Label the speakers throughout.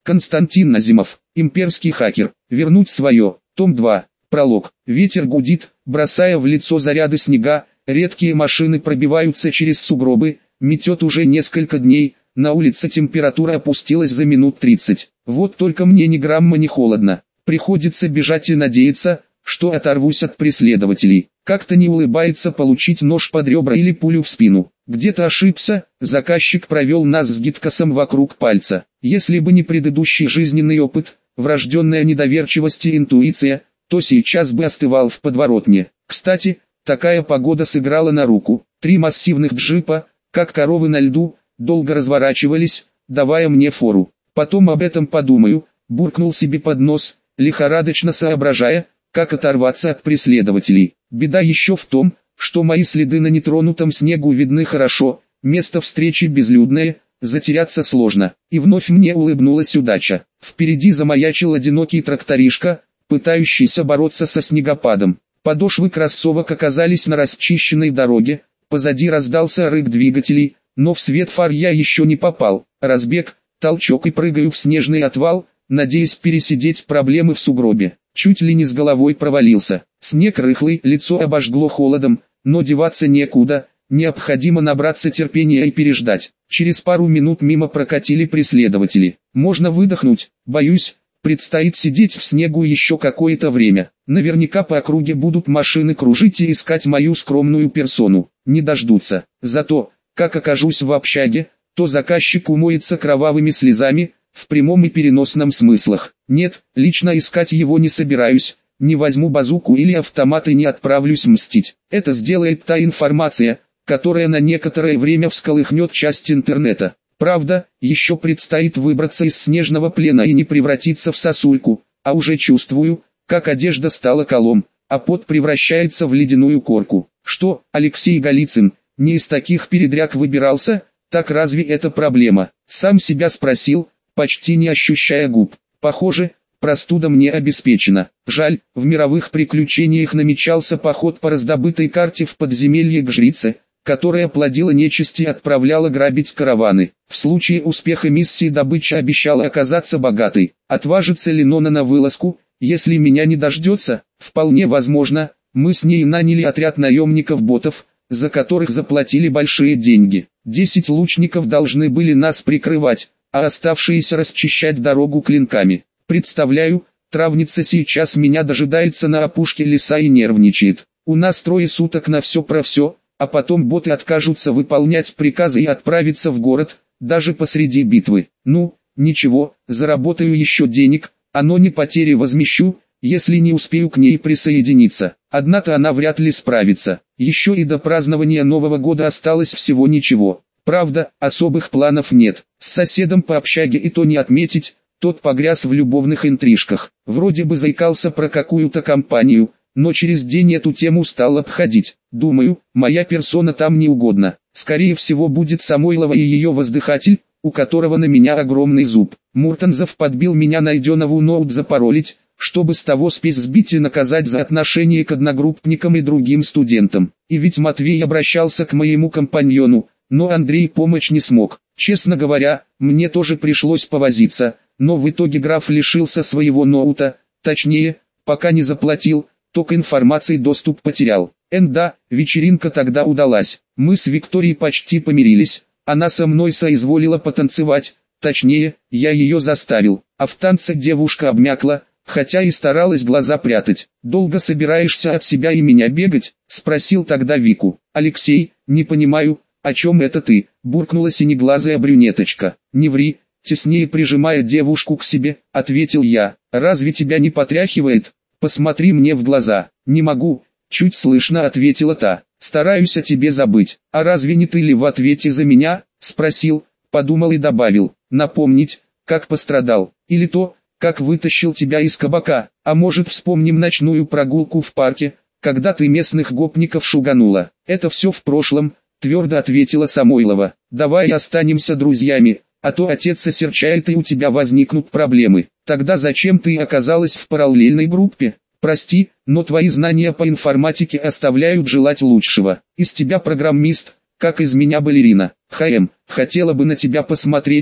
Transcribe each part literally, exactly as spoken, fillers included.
Speaker 1: Константин Назимов, имперский хакер, вернуть свое, том два, пролог. Ветер гудит, бросая в лицо заряды снега, редкие машины пробиваются через сугробы, метет уже несколько дней, на улице температура опустилась за минут тридцать. Вот только мне ни грамма не холодно, приходится бежать и надеяться, что оторвусь от преследователей. Как-то не улыбается получить нож под ребра или пулю в спину. Где-то ошибся, заказчик провел нас с гидкосом вокруг пальца. Если бы не предыдущий жизненный опыт, врожденная недоверчивость и интуиция, то сейчас бы остывал в подворотне. Кстати, такая погода сыграла на руку. Три массивных джипа, как коровы на льду, долго разворачивались, давая мне фору. Потом об этом подумаю, буркнул себе под нос, лихорадочно соображая, как оторваться от преследователей. Беда еще в том, что мои следы на нетронутом снегу видны хорошо, место встречи безлюдное, затеряться сложно. И вновь мне улыбнулась удача. Впереди замаячил одинокий тракторишка, пытающийся бороться со снегопадом. Подошвы кроссовок оказались на расчищенной дороге, позади раздался рык двигателей, но в свет фар я еще не попал. Разбег, толчок и прыгаю в снежный отвал, надеясь пересидеть проблемы в сугробе. Чуть ли не с головой провалился. Снег рыхлый, лицо обожгло холодом, но деваться некуда, необходимо набраться терпения и переждать. Через пару минут мимо прокатили преследователи. Можно выдохнуть, боюсь, предстоит сидеть в снегу еще какое-то время. Наверняка по округе будут машины кружить и искать мою скромную персону. Не дождутся. Зато, как окажусь в общаге, то заказчик умоется кровавыми слезами, в прямом и переносном смыслах. Нет, лично искать его не собираюсь, не возьму базуку или автомат и не отправлюсь мстить. Это сделает та информация, которая на некоторое время всколыхнет часть интернета. Правда, еще предстоит выбраться из снежного плена и не превратиться в сосульку, а уже чувствую, как одежда стала колом, а пот превращается в ледяную корку. Что, Алексей Голицын, не из таких передряг выбирался? Так разве это проблема? Сам себя спросил, почти не ощущая губ. Похоже, простуда мне обеспечена. Жаль, в мировых приключениях намечался поход по раздобытой карте в подземелье к жрице, которая плодила нечисть и отправляла грабить караваны. В случае успеха миссии добыча обещала оказаться богатой. Отважится ли Нона на вылазку, если меня не дождется? Вполне возможно, мы с ней наняли отряд наемников-ботов, за которых заплатили большие деньги. Десять лучников должны были нас прикрывать, а оставшиеся расчищать дорогу клинками. Представляю, травница сейчас меня дожидается на опушке леса и нервничает. У нас трое суток на все про все, а потом боты откажутся выполнять приказы и отправиться в город, даже посреди битвы. Ну, ничего, заработаю еще денег, оно не потери возмещу, если не успею к ней присоединиться. Однако она вряд ли справится. Еще и до празднования Нового года осталось всего ничего. Правда, особых планов нет. С соседом по общаге и то не отметить, тот погряз в любовных интрижках. Вроде бы заикался про какую-то компанию, но через день эту тему стал обходить. Думаю, моя персона там не угодна. Скорее всего будет Самойлова и ее воздыхатель, у которого на меня огромный зуб. Муртанзов подбил меня найденову ноут запаролить, чтобы с того спесь сбить и наказать за отношение к одногруппникам и другим студентам. И ведь Матвей обращался к моему компаньону, но Андрей помочь не смог. Честно говоря, мне тоже пришлось повозиться, но в итоге граф лишился своего ноута, точнее, пока не заплатил, то к информации доступ потерял. Эн да, вечеринка тогда удалась. Мы с Викторией почти помирились, она со мной соизволила потанцевать, точнее, я ее заставил, а в танце девушка обмякла, хотя и старалась глаза прятать. «Долго собираешься от себя и меня бегать?» — спросил тогда Вику. «Алексей, не понимаю, о чем это ты?» — буркнула синеглазая брюнеточка. «Не ври», — теснее прижимая девушку к себе, ответил я. «Разве тебя не потряхивает? Посмотри мне в глаза». «Не могу», — чуть слышно ответила та. «Стараюсь о тебе забыть». «А разве не ты ли в ответе за меня?» — спросил, подумал и добавил. «Напомнить, как пострадал, или то, как вытащил тебя из кабака, а может вспомним ночную прогулку в парке, когда ты местных гопников шуганула». «Это все в прошлом», — твердо ответила Самойлова. «Давай останемся друзьями, а то отец осерчает и у тебя возникнут проблемы». «Тогда зачем ты оказалась в параллельной группе?» «Прости, но твои знания по информатике оставляют желать лучшего. Из тебя программист, как из меня балерина. Хэм, хотела бы на тебя посмотреть,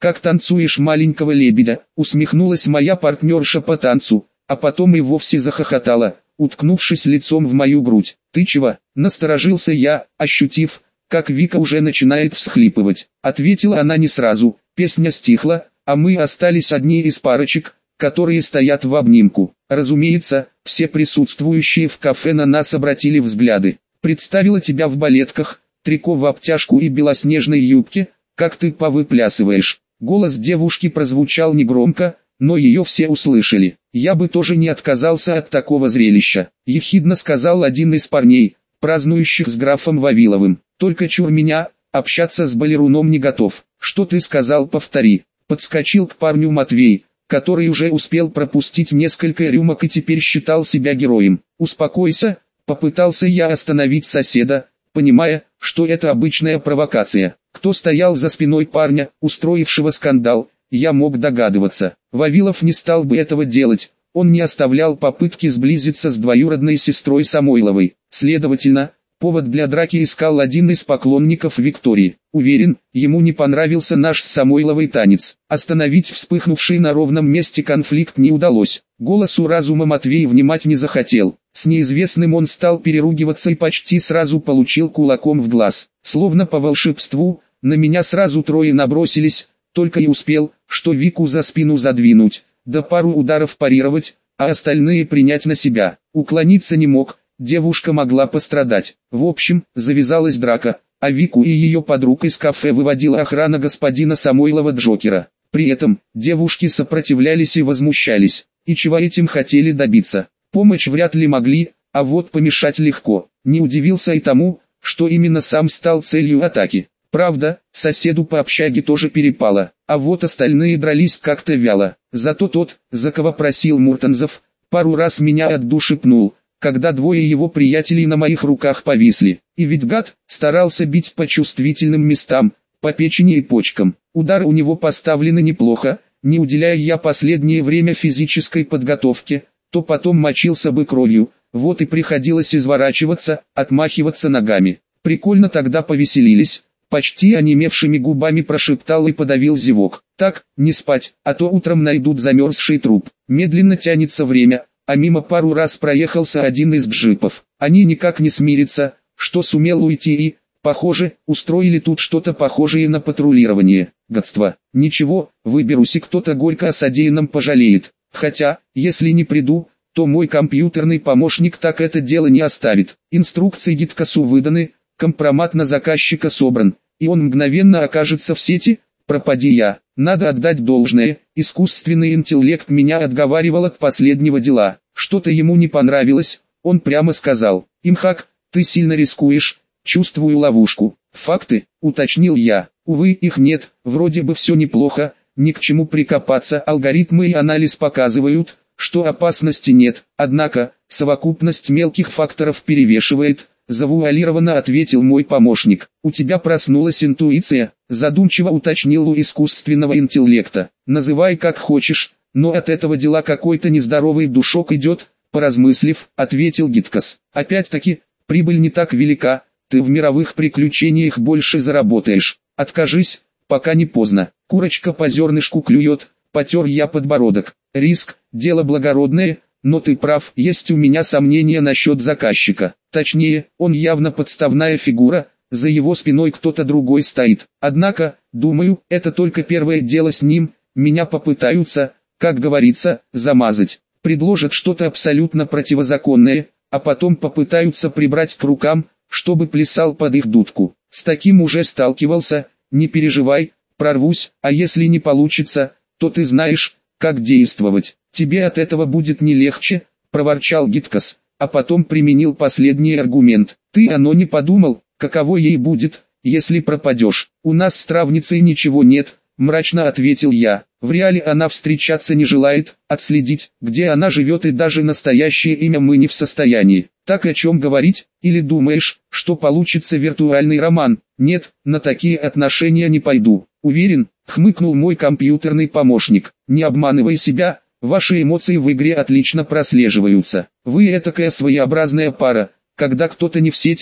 Speaker 1: как танцуешь маленького лебедя», усмехнулась моя партнерша по танцу, а потом и вовсе захохотала, уткнувшись лицом в мою грудь. «Ты чего?» – насторожился я, ощутив, как Вика уже начинает всхлипывать. Ответила она не сразу, песня стихла, а мы остались одни из парочек, которые стоят в обнимку. Разумеется, все присутствующие в кафе на нас обратили взгляды. «Представила тебя в балетках, трико в обтяжку и белоснежной юбке, как ты повыплясываешь». Голос девушки прозвучал негромко, но ее все услышали. «Я бы тоже не отказался от такого зрелища», — ехидно сказал один из парней, празднующих с графом Вавиловым. «Только чур меня, общаться с балеруном не готов». «Что ты сказал, повтори», — подскочил к парню Матвей, который уже успел пропустить несколько рюмок и теперь считал себя героем. «Успокойся», — попытался я остановить соседа, понимая, что это обычная провокация. Кто стоял за спиной парня, устроившего скандал, я мог догадываться. Вавилов не стал бы этого делать, он не оставлял попытки сблизиться с двоюродной сестрой Самойловой. Следовательно, повод для драки искал один из поклонников Виктории. Уверен, ему не понравился наш с Самойловой танец. Остановить вспыхнувший на ровном месте конфликт не удалось. Голосу разума Матвей внимать не захотел. С неизвестным он стал переругиваться и почти сразу получил кулаком в глаз. Словно по волшебству, на меня сразу трое набросились, только и успел, что Вику за спину задвинуть, да пару ударов парировать, а остальные принять на себя. Уклониться не мог, девушка могла пострадать. В общем, завязалась драка, а Вику и ее подруг из кафе выводила охрана господина Самойлова Джокера. При этом, девушки сопротивлялись и возмущались. И чего этим хотели добиться? Помочь вряд ли могли, а вот помешать легко. Не удивился и тому, что именно сам стал целью атаки. Правда, соседу по общаге тоже перепало, а вот остальные дрались как-то вяло. Зато тот, за кого просил Муртанзов, пару раз меня от души пнул, когда двое его приятелей на моих руках повисли. И ведь гад старался бить по чувствительным местам, по печени и почкам. Удары у него поставлены неплохо, не уделяя я последнее время физической подготовке, то потом мочился бы кровью, вот и приходилось изворачиваться, отмахиваться ногами. Прикольно тогда повеселились. Почти онемевшими губами прошептал и подавил зевок. «Так, не спать, а то утром найдут замерзший труп». Медленно тянется время, а мимо пару раз проехался один из джипов. Они никак не смирятся, что сумел уйти и, похоже, устроили тут что-то похожее на патрулирование. Гадство. Ничего, выберусь и кто-то горько о содеянном пожалеет. Хотя, если не приду, то мой компьютерный помощник так это дело не оставит. Инструкции Гиткасу выданы, компромат на заказчика собран, и он мгновенно окажется в сети. Пропади я. Надо отдать должное, искусственный интеллект меня отговаривал от последнего дела. Что-то ему не понравилось, он прямо сказал: «Имхак, ты сильно рискуешь, чувствую ловушку». «Факты», уточнил я. «Увы, их нет, вроде бы все неплохо, ни к чему прикопаться. Алгоритмы и анализ показывают, что опасности нет, однако, совокупность мелких факторов перевешивает». Завуалированно ответил мой помощник. «У тебя проснулась интуиция», задумчиво уточнил у искусственного интеллекта. «Называй как хочешь, но от этого дела какой-то нездоровый душок идет», поразмыслив, ответил Гиткас. «Опять-таки, прибыль не так велика, ты в мировых приключениях больше заработаешь. Откажись, пока не поздно». Курочка по зернышку клюет, потер я подбородок. «Риск, дело благородное, но ты прав, есть у меня сомнения насчет заказчика. Точнее, он явно подставная фигура, за его спиной кто-то другой стоит. Однако, думаю, это только первое дело с ним, меня попытаются, как говорится, замазать. Предложат что-то абсолютно противозаконное, а потом попытаются прибрать к рукам, чтобы плясал под их дудку. С таким уже сталкивался, не переживай, прорвусь, а если не получится, то ты знаешь, как действовать. Тебе от этого будет не легче», проворчал Гиткас, а потом применил последний аргумент. «Ты оно не подумал, каково ей будет, если пропадешь?» «У нас с травницей ничего нет», мрачно ответил я. «В реале она встречаться не желает, отследить, где она живет и даже настоящее имя мы не в состоянии. Так о чем говорить, или думаешь, что получится виртуальный роман?» «Нет, на такие отношения не пойду». «Уверен», хмыкнул мой компьютерный помощник. «Не обманывай себя, ваши эмоции в игре отлично прослеживаются. Вы этакая своеобразная пара, когда кто-то не в сети,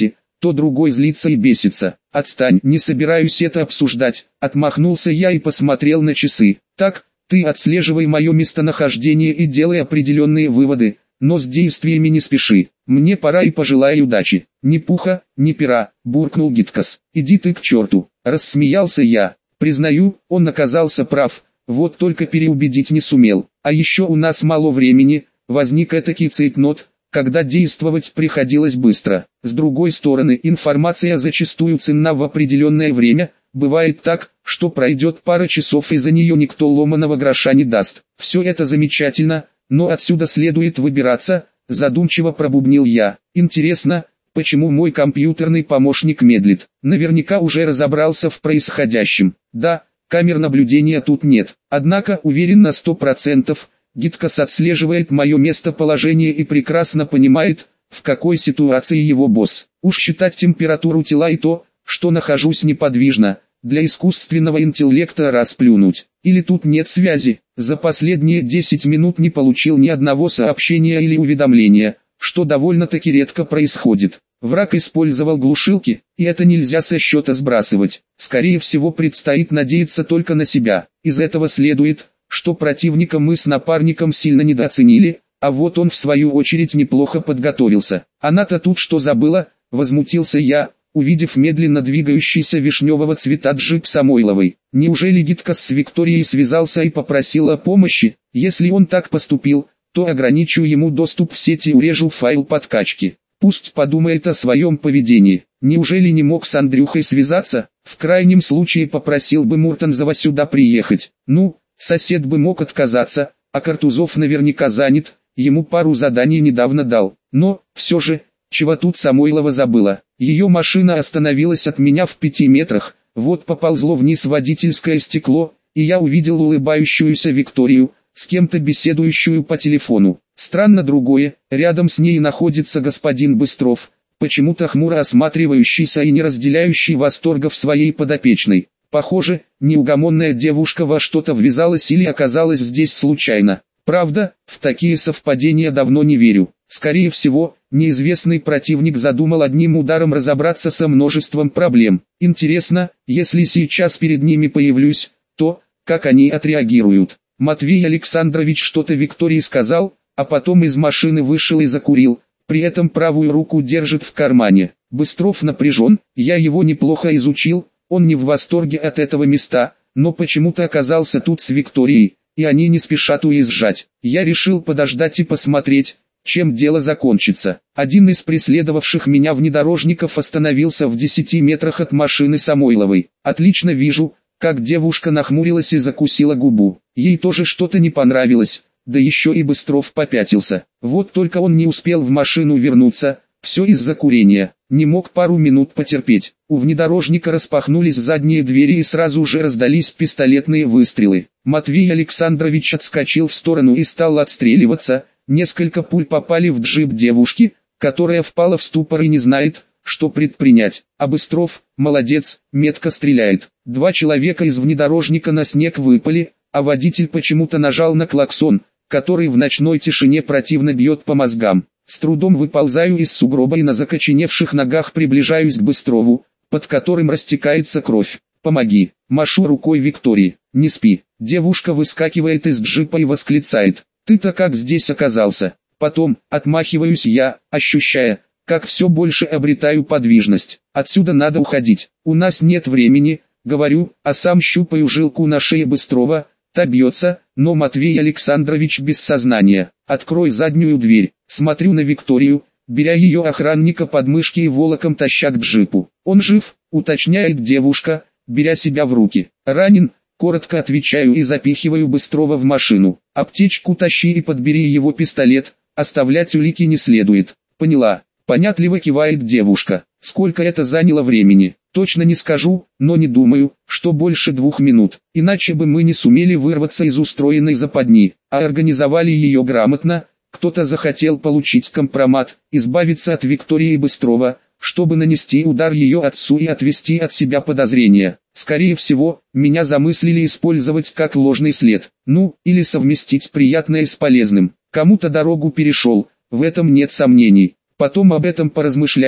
Speaker 1: то другой злится и бесится. Отстань, не собираюсь это обсуждать. Отмахнулся я и посмотрел на часы. Так, ты отслеживай мое местонахождение и делай определенные выводы, но с действиями не спеши. Мне пора и пожелай удачи. Ни пуха, ни пера, буркнул Гиткас. Иди ты к черту. Рассмеялся я. Признаю, он оказался прав, вот только переубедить не сумел. А еще у нас мало времени, возник этакий цейтнот, когда действовать приходилось быстро. С другой стороны, информация зачастую ценна в определенное время. Бывает так, что пройдет пара часов и за нее никто ломаного гроша не даст. Все это замечательно, но отсюда следует выбираться, задумчиво пробубнил я. Интересно, почему мой компьютерный помощник медлит? Наверняка уже разобрался в происходящем. Да, камер наблюдения тут нет. Однако уверен на сто процентов, Гиткас отслеживает мое местоположение и прекрасно понимает, в какой ситуации его босс. Уж считать температуру тела и то, что нахожусь неподвижно, для искусственного интеллекта расплюнуть. Или тут нет связи. За последние десять минут не получил ни одного сообщения или уведомления, что довольно-таки редко происходит. Враг использовал глушилки, и это нельзя со счета сбрасывать. Скорее всего, предстоит надеяться только на себя. Из этого следует, что противника мы с напарником сильно недооценили, а вот он в свою очередь неплохо подготовился. Она-то тут что забыла, возмутился я, увидев медленно двигающийся вишневого цвета джип Самойловой. Неужели Гиткас с Викторией связался и попросил о помощи? Если он так поступил, то ограничу ему доступ в сеть и урежу файл подкачки. Пусть подумает о своем поведении. Неужели не мог с Андрюхой связаться? В крайнем случае попросил бы Муртанзова сюда приехать. Ну, сосед бы мог отказаться, а Картузов наверняка занят, ему пару заданий недавно дал. Но, все же, чего тут Самойлова забыла? Ее машина остановилась от меня в пяти метрах, вот поползло вниз водительское стекло, и я увидел улыбающуюся Викторию, с кем-то беседующую по телефону. Странно другое, рядом с ней находится господин Быстров, почему-то хмуро осматривающийся и не разделяющий восторгов своей подопечной. Похоже, неугомонная девушка во что-то ввязалась или оказалась здесь случайно. Правда, в такие совпадения давно не верю. Скорее всего, неизвестный противник задумал одним ударом разобраться со множеством проблем. Интересно, если сейчас перед ними появлюсь, то, как они отреагируют. Матвей Александрович что-то Виктории сказал, а потом из машины вышел и закурил, при этом правую руку держит в кармане. Быстров напряжен, я его неплохо изучил, он не в восторге от этого места, но почему-то оказался тут с Викторией, и они не спешат уезжать. Я решил подождать и посмотреть, чем дело закончится. Один из преследовавших меня внедорожников остановился в десяти метрах от машины Самойловой. Отлично вижу, как девушка нахмурилась и закусила губу. Ей тоже что-то не понравилось, да еще и Быстров попятился. Вот только он не успел в машину вернуться, все из-за курения. Не мог пару минут потерпеть. У внедорожника распахнулись задние двери и сразу же раздались пистолетные выстрелы. Матвей Александрович отскочил в сторону и стал отстреливаться. Несколько пуль попали в джип девушки, которая впала в ступор и не знает, что предпринять. А Быстров, молодец, метко стреляет. Два человека из внедорожника на снег выпали, а водитель почему-то нажал на клаксон, который в ночной тишине противно бьет по мозгам. С трудом выползаю из сугроба и на закоченевших ногах приближаюсь к Быстрову, под которым растекается кровь. «Помоги!» Машу рукой Виктории. «Не спи!» Девушка выскакивает из джипа и восклицает: «Ты-то как здесь оказался?» Потом, отмахиваюсь я, ощущая, как все больше обретаю подвижность. «Отсюда надо уходить. У нас нет времени», говорю, а сам щупаю жилку на шее Быстрова. Та бьется, но Матвей Александрович без сознания. «Открой заднюю дверь». Смотрю на Викторию, беря ее охранника под мышки и волоком таща к джипу. «Он жив?» уточняет девушка, беря себя в руки. «Ранен?» коротко отвечаю и запихиваю Быстрова в машину. «Аптечку тащи и подбери его пистолет, оставлять улики не следует». «Поняла». Понятливо кивает девушка. «Сколько это заняло времени?» «Точно не скажу, но не думаю, что больше двух минут. Иначе бы мы не сумели вырваться из устроенной западни, а организовали ее грамотно. Кто-то захотел получить компромат, избавиться от Виктории Быстрова, чтобы нанести удар ее отцу и отвести от себя подозрения. Скорее всего, меня замыслили использовать как ложный след. Ну, или совместить приятное с полезным. Кому-то дорогу перешел, в этом нет сомнений. Потом об этом поразмышляю,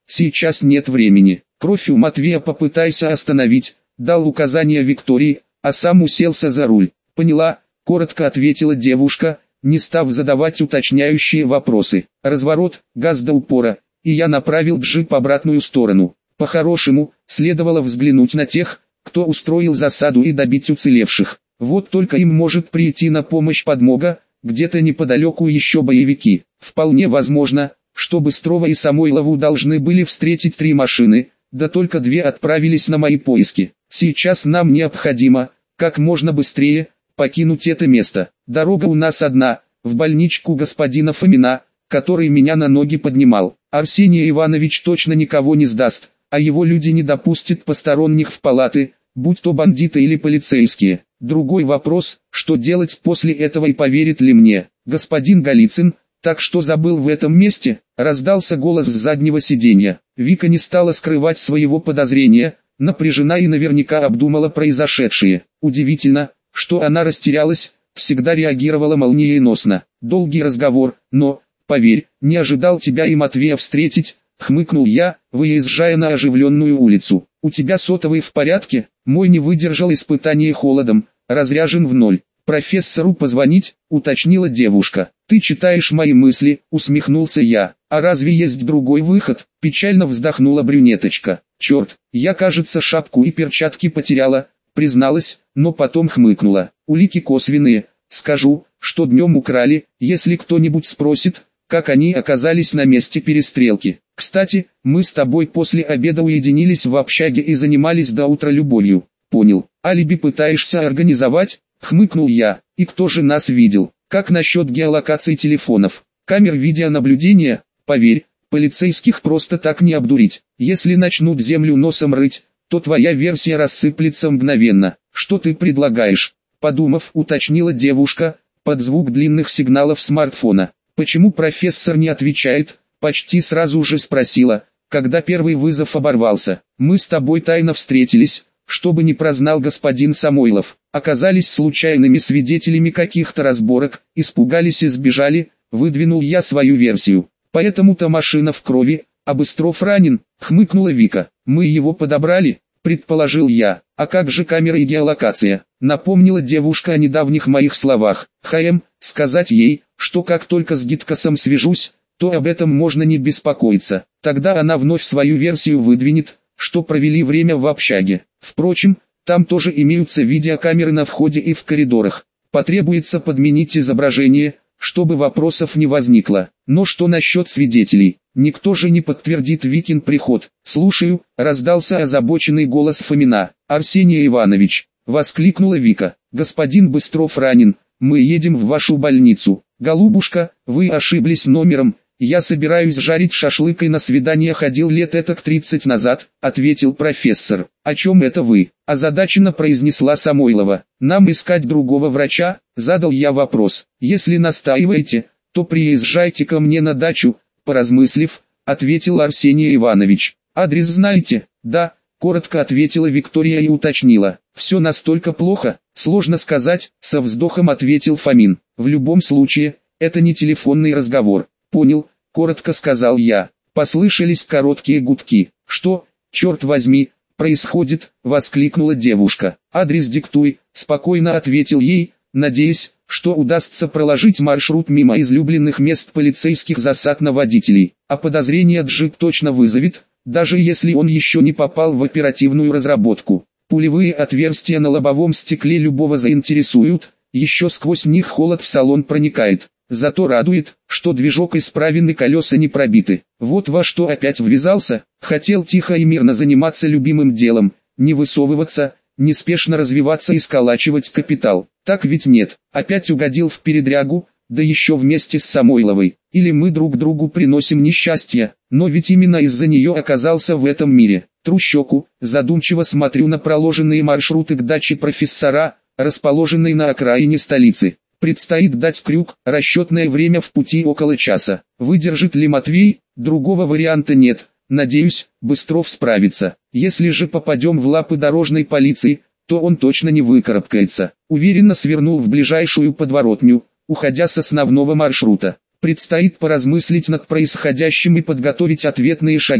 Speaker 1: сейчас нет времени. Кровь у Матвея попытайся остановить, дал указание Виктории, а сам уселся за руль. Поняла, коротко ответила девушка, не став задавать уточняющие вопросы. Разворот, газ до упора, и я направил джип в обратную сторону. По-хорошему, следовало взглянуть на тех, кто устроил засаду, и добить уцелевших. Вот только им может прийти на помощь подмога, где-то неподалеку еще боевики. Вполне возможно, что Быстрова и Самойлову должны были встретить три машины, да только две отправились на мои поиски. Сейчас нам необходимо, как можно быстрее, покинуть это место. Дорога у нас одна, в больничку господина Фомина, который меня на ноги поднимал. Арсений Иванович точно никого не сдаст, а его люди не допустят посторонних в палаты, будь то бандиты или полицейские. Другой вопрос, что делать после этого и поверит ли мне господин Голицын. Так что забыл в этом месте, раздался голос с заднего сиденья. Вика не стала скрывать своего подозрения, напряжена и наверняка обдумала произошедшее. Удивительно, что она растерялась, всегда реагировала молниеносно. Долгий разговор, но, поверь, не ожидал тебя и Матвея встретить, хмыкнул я, выезжая на оживленную улицу. У тебя сотовый в порядке? Мой не выдержал испытания холодом, разряжен в ноль. Профессору позвонить, уточнила девушка. Ты читаешь мои мысли, усмехнулся я. А разве есть другой выход? Печально вздохнула брюнеточка. Черт, я, кажется, шапку и перчатки потеряла, призналась, но потом хмыкнула. Улики косвенные, скажу, что днем украли, если кто-нибудь спросит, как они оказались на месте перестрелки. Кстати, мы с тобой после обеда уединились в общаге и занимались до утра любовью. Понял, алиби пытаешься организовать? Хмыкнул я. И кто же нас видел? Как насчет геолокации телефонов? Камер видеонаблюдения? Поверь, полицейских просто так не обдурить. Если начнут землю носом рыть, то твоя версия рассыплется мгновенно. Что ты предлагаешь? Подумав, уточнила девушка, под звук длинных сигналов смартфона. Почему профессор не отвечает? Почти сразу же спросила, когда первый вызов оборвался. Мы с тобой тайно встретились, чтобы не прознал господин Самойлов. Оказались случайными свидетелями каких-то разборок, испугались и сбежали, выдвинул я свою версию. Поэтому-то машина в крови, а Быстров ранен, хмыкнула Вика. Мы его подобрали, предположил я. А как же камера и геолокация? Напомнила девушка о недавних моих словах. ХМ, сказать ей, что как только с Гиткасом свяжусь, то об этом можно не беспокоиться. Тогда она вновь свою версию выдвинет, что провели время в общаге. Впрочем, там тоже имеются видеокамеры на входе и в коридорах. Потребуется подменить изображение, чтобы вопросов не возникло. Но что насчет свидетелей? Никто же не подтвердит Викин приход. Слушаю, раздался озабоченный голос Фомина. Арсений Иванович, воскликнула Вика. Господин Быстров ранен, мы едем в вашу больницу. Голубушка, вы ошиблись номером. Я собираюсь жарить шашлык и на свидание ходил лет этак тридцать назад, ответил профессор. О чем это вы? Озадаченно произнесла Самойлова. Нам искать другого врача? Задал я вопрос. Если настаиваете, то приезжайте ко мне на дачу, поразмыслив, ответил Арсений Иванович. Адрес знаете? Да, коротко ответила Виктория и уточнила. Все настолько плохо? Сложно сказать, со вздохом ответил Фомин. В любом случае, это не телефонный разговор. Понял, коротко сказал я. Послышались короткие гудки. Что, черт возьми, происходит? Воскликнула девушка. Адрес диктуй, спокойно ответил ей, надеясь, что удастся проложить маршрут мимо излюбленных мест полицейских засад на водителей. А подозрение джип точно вызовет, даже если он еще не попал в оперативную разработку. Пулевые отверстия на лобовом стекле любого заинтересуют, еще сквозь них холод в салон проникает. Зато радует, что движок исправен и колеса не пробиты. Вот во что опять ввязался, хотел тихо и мирно заниматься любимым делом, не высовываться, неспешно развиваться и сколачивать капитал. Так ведь нет, опять угодил в передрягу, да еще вместе с Самойловой. Или мы друг другу приносим несчастье, но ведь именно из-за нее оказался в этом мире. Тру щеку, задумчиво смотрю на проложенные маршруты к даче профессора, расположенной на окраине столицы. Предстоит дать крюк, расчетное время в пути около часа. Выдержит ли Матвей? Другого варианта нет. Надеюсь, Быстров справится. Если же попадем в лапы дорожной полиции, то он точно не выкарабкается. Уверенно свернул в ближайшую подворотню, уходя с основного маршрута. Предстоит поразмыслить над происходящим и подготовить ответные шаги,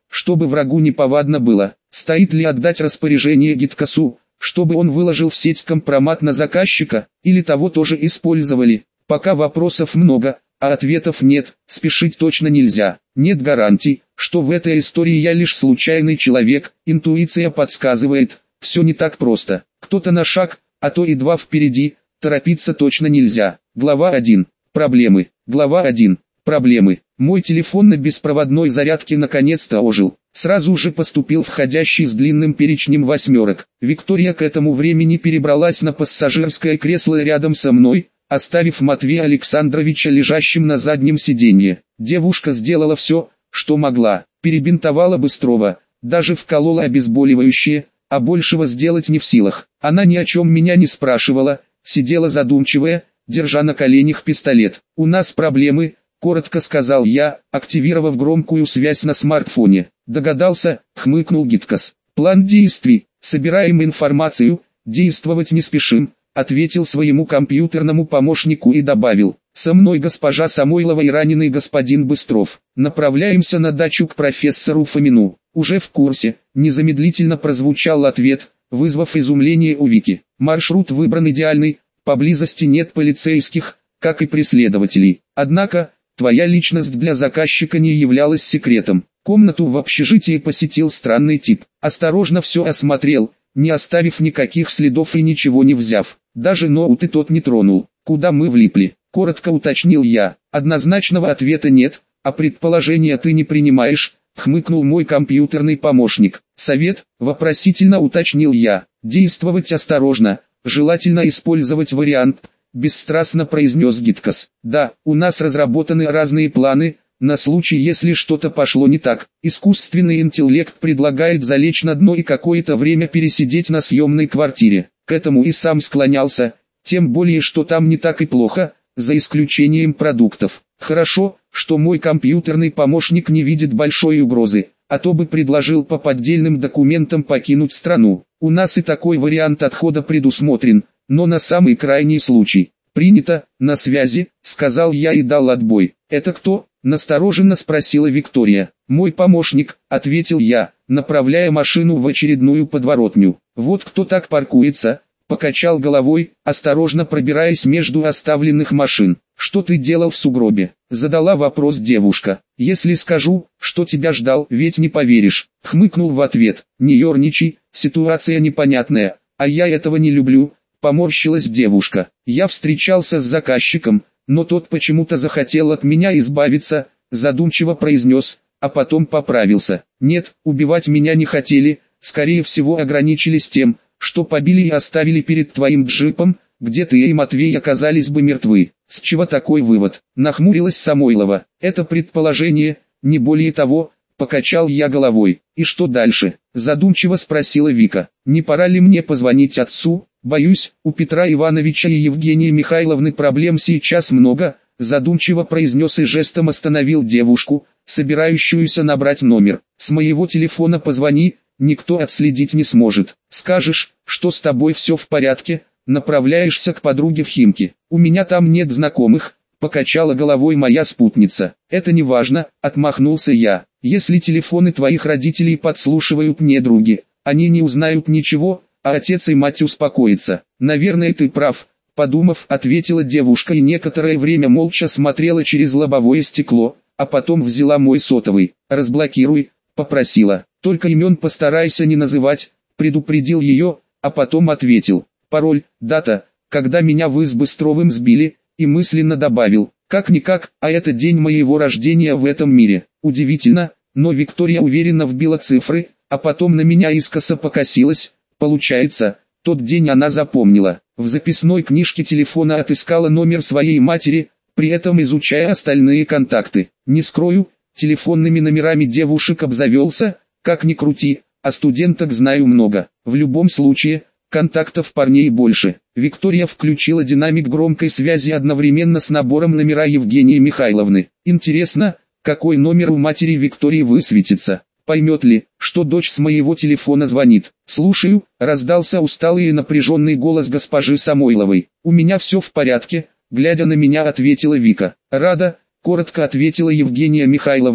Speaker 1: чтобы врагу неповадно было. Стоит ли отдать распоряжение Гиткасу, чтобы он выложил в сеть компромат на заказчика, или того тоже использовали? Пока вопросов много, а ответов нет, спешить точно нельзя. Нет гарантий, что в этой истории я лишь случайный человек, интуиция подсказывает, все не так просто. Кто-то на шаг, а то и два впереди, торопиться точно нельзя. Глава один. Проблемы. Глава один. Проблемы. Мой телефон на беспроводной зарядке наконец-то ожил. Сразу же поступил входящий с длинным перечнем восьмерок. Виктория к этому времени перебралась на пассажирское кресло рядом со мной, оставив Матвея Александровича лежащим на заднем сиденье. Девушка сделала все, что могла. Перебинтовала Быстрова, даже вколола обезболивающее, а большего сделать не в силах. Она ни о чем меня не спрашивала, сидела задумчивая, держа на коленях пистолет. «У нас проблемы», — коротко сказал я, активировав громкую связь на смартфоне. «Догадался», — хмыкнул Гиткас. «План действий. Собираем информацию, действовать не спешим», — ответил своему компьютерному помощнику и добавил. «Со мной госпожа Самойлова и раненый господин Быстров. Направляемся на дачу к профессору Фомину». «Уже в курсе», — незамедлительно прозвучал ответ, вызвав изумление у Вики. «Маршрут выбран идеальный, поблизости нет полицейских, как и преследователей. Однако, твоя личность для заказчика не являлась секретом. Комнату в общежитии посетил странный тип. Осторожно все осмотрел, не оставив никаких следов и ничего не взяв. Даже ноут и тот не тронул. Куда мы влипли?» — коротко уточнил я. «Однозначного ответа нет, а предположения ты не принимаешь», — хмыкнул мой компьютерный помощник. «Совет?» — вопросительно уточнил я. «Действовать осторожно, желательно использовать вариант», — бесстрастно произнес Гиткас. «Да, у нас разработаны разные планы, на случай если что-то пошло не так. Искусственный интеллект предлагает залечь на дно и какое-то время пересидеть на съемной квартире. К этому и сам склонялся, тем более что там не так и плохо, за исключением продуктов. Хорошо, что мой компьютерный помощник не видит большой угрозы, а то бы предложил по поддельным документам покинуть страну. У нас и такой вариант отхода предусмотрен, но на самый крайний случай». «Принято, на связи», — сказал я и дал отбой. «Это кто?» — настороженно спросила Виктория. «Мой помощник», — ответил я, направляя машину в очередную подворотню. «Вот кто так паркуется», — покачал головой, осторожно пробираясь между оставленных машин. «Что ты делал в сугробе?» — задала вопрос девушка. «Если скажу, что тебя ждал, ведь не поверишь», — хмыкнул в ответ. «Не ерничай, ситуация непонятная, а я этого не люблю», — поморщилась девушка. «Я встречался с заказчиком, но тот почему-то захотел от меня избавиться», — задумчиво произнес, а потом поправился. «Нет, убивать меня не хотели, скорее всего ограничились тем, что побили и оставили перед твоим джипом, где ты и Матвей оказались бы мертвы». «С чего такой вывод?» — нахмурилась Самойлова. «Это предположение, не более того», — покачал я головой. «И что дальше?» — задумчиво спросила Вика. «Не пора ли мне позвонить отцу? Боюсь, у Петра Ивановича и Евгении Михайловны проблем сейчас много», — задумчиво произнес и жестом остановил девушку, собирающуюся набрать номер. «С моего телефона позвони, никто отследить не сможет. Скажешь, что с тобой все в порядке, направляешься к подруге в Химки. У меня там нет знакомых», — покачала головой моя спутница. «Это не важно», — отмахнулся я. «Если телефоны твоих родителей подслушивают недруги, они не узнают ничего, а отец и мать успокоятся». «Наверное, ты прав», — подумав, ответила девушка и некоторое время молча смотрела через лобовое стекло, а потом взяла мой сотовый. «Разблокируй», — попросила. «Только имен постарайся не называть», — предупредил ее, а потом ответил. «Пароль, дата, когда меня вы с Быстровым сбили», и мысленно добавил. «Как-никак, а это день моего рождения в этом мире». Удивительно, но Виктория уверенно вбила цифры, а потом на меня искоса покосилась. Получается, тот день она запомнила. В записной книжке телефона отыскала номер своей матери, при этом изучая остальные контакты. Не скрою, телефонными номерами девушек обзавелся, как ни крути, а студенток знаю много. В любом случае, контактов парней больше. Виктория включила динамик громкой связи одновременно с набором номера Евгении Михайловны. Интересно, какой номер у матери Виктории высветится? Поймет ли, что дочь с моего телефона звонит? «Слушаю», — раздался усталый и напряженный голос госпожи Самойловой. «У меня все в порядке», — глядя на меня ответила Вика. «Рада», — коротко ответила Евгения Михайловна,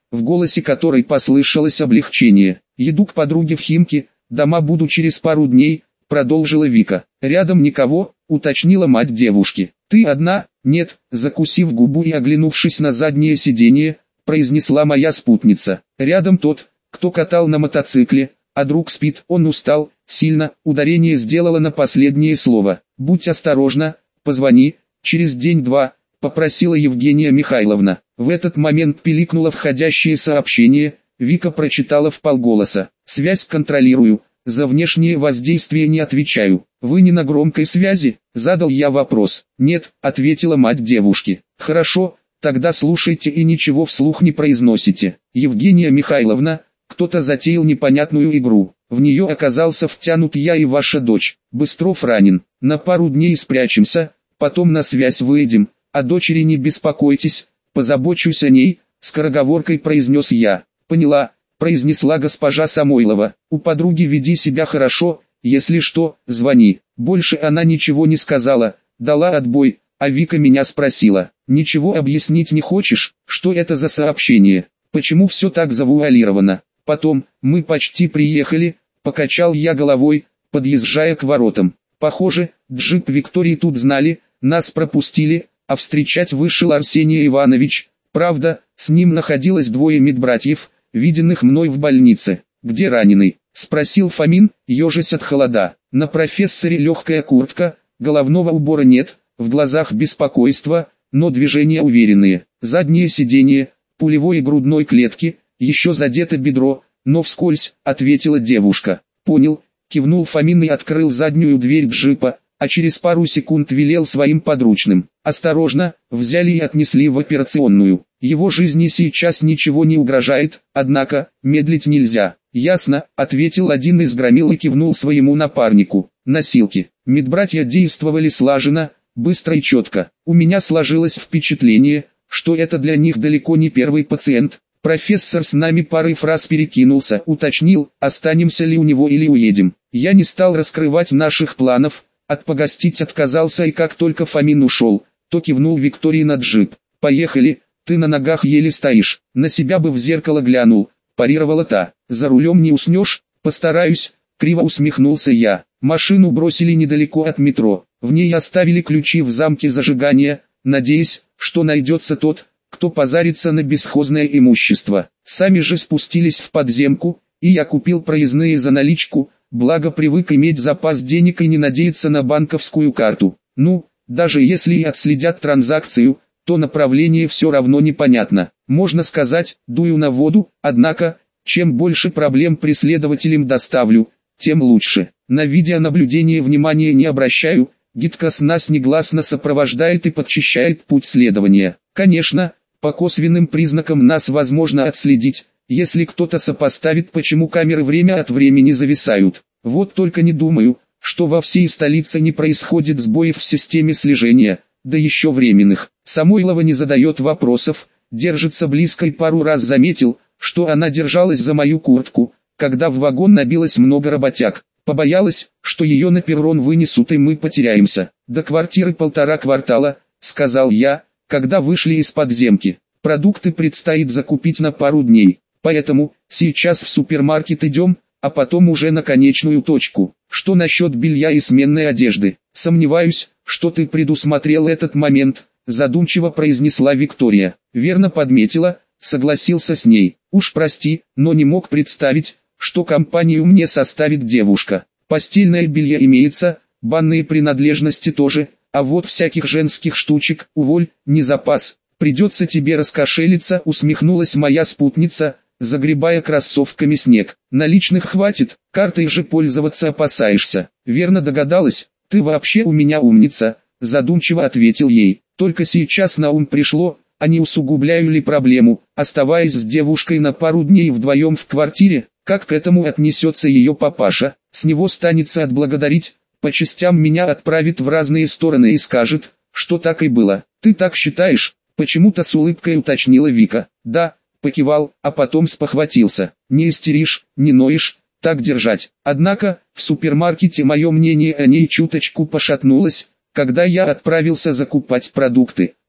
Speaker 1: в голосе которой послышалось облегчение. «Еду к подруге в Химки, дома буду через пару дней», — продолжила Вика. «Рядом никого», — уточнила мать девушки. «Ты одна?» «Нет», — закусив губу и оглянувшись на заднее сиденье, произнесла моя спутница. «Рядом тот, кто катал на мотоцикле, а друг спит, он устал, сильно», ударение сделала на последнее слово. «Будь осторожна, позвони, через день-два», — попросила Евгения Михайловна. В этот момент пиликнуло входящее сообщение, Вика прочитала вполголоса. «Связь контролирую, за внешнее воздействие не отвечаю». «Вы не на громкой связи?» — задал я вопрос. «Нет», — ответила мать девушки. «Хорошо, тогда слушайте и ничего вслух не произносите. Евгения Михайловна, кто-то затеял непонятную игру. В нее оказался втянут я и ваша дочь. Быстров ранен. На пару дней спрячемся, потом на связь выйдем. О дочери не беспокойтесь, позабочусь о ней», — скороговоркой произнес я. «Поняла», — произнесла госпожа Самойлова. «У подруги веди себя хорошо, если что, звони». Больше она ничего не сказала, дала отбой, а Вика меня спросила: «Ничего объяснить не хочешь, что это за сообщение? Почему все так завуалировано?» «Потом, мы почти приехали», — покачал я головой, подъезжая к воротам. «Похоже, джип Виктории тут знали, нас пропустили, а встречать вышел Арсений Иванович. Правда, с ним находилось двое медбратьев, виденных мной в больнице». «Где раненый?» — спросил Фомин, ежась от холода. «На профессоре легкая куртка, головного убора нет, в глазах беспокойство, но движения уверенные. Заднее сиденье, пулевой и грудной клетки, еще задето бедро, но вскользь», — ответила девушка. «Понял», — кивнул Фомин и открыл заднюю дверь джипа, а через пару секунд велел своим подручным: «Осторожно», взяли и отнесли в операционную. Его жизни сейчас ничего не угрожает, однако, медлить нельзя. «Ясно», — ответил один из громил и кивнул своему напарнику. «Носилки». Медбратья действовали слаженно, быстро и четко. У меня сложилось впечатление, что это для них далеко не первый пациент. Профессор с нами парой фраз перекинулся, уточнил, останемся ли у него или уедем. Я не стал раскрывать наших планов, от погостить отказался, и как только Фомин ушел, то кивнул Виктории на джип. «Поехали, ты на ногах еле стоишь, на себя бы в зеркало глянул», парировала та. «За рулем не уснешь?» «Постараюсь», криво усмехнулся я. Машину бросили недалеко от метро, в ней оставили ключи в замке зажигания, надеясь, что найдется тот, кто позарится на бесхозное имущество. Сами же спустились в подземку, и я купил проездные за наличку, благо привык иметь запас денег и не надеяться на банковскую карту. Ну, даже если и отследят транзакцию, то направление все равно непонятно. Можно сказать, дую на воду, однако, чем больше проблем преследователям доставлю, тем лучше. На видеонаблюдение внимания не обращаю, ГИТКОС нас негласно сопровождает и подчищает путь следования. Конечно, по косвенным признакам нас возможно отследить, если кто-то сопоставит, почему камеры время от времени зависают. Вот только не думаю, что во всей столице не происходит сбоев в системе слежения, да еще временных. Самойлова не задает вопросов, держится близко и пару раз заметил, что она держалась за мою куртку, когда в вагон набилось много работяг. Побоялась, что ее на перрон вынесут и мы потеряемся. «До квартиры полтора квартала», — сказал я, когда вышли из подземки. «Продукты предстоит закупить на пару дней, поэтому сейчас в супермаркет идем, а потом уже на конечную точку. Что насчет белья и сменной одежды?» «Сомневаюсь, что ты предусмотрел этот момент», — задумчиво произнесла Виктория. «Верно подметила», — согласился с ней. «Уж прости, но не мог представить, что компанию мне составит девушка. Постельное белье имеется, банные принадлежности тоже, а вот всяких женских штучек, уволь, не запас. Придется тебе раскошелиться», — усмехнулась моя спутница, загребая кроссовками снег. «Наличных хватит, картой же пользоваться опасаешься». «Верно догадалась, ты вообще у меня умница», — задумчиво ответил ей. «Только сейчас на ум пришло, а не усугубляю ли проблему, оставаясь с девушкой на пару дней вдвоем в квартире, как к этому отнесется ее папаша. С него станется отблагодарить, по частям меня отправит в разные стороны и скажет, что так и было». «Ты так считаешь?» — почему-то с улыбкой уточнила Вика. «Да», — покивал, а потом спохватился. «Не истеришь, не ноешь, так держать». Однако, в супермаркете мое мнение о ней чуточку пошатнулось, когда я отправился закупать продукты.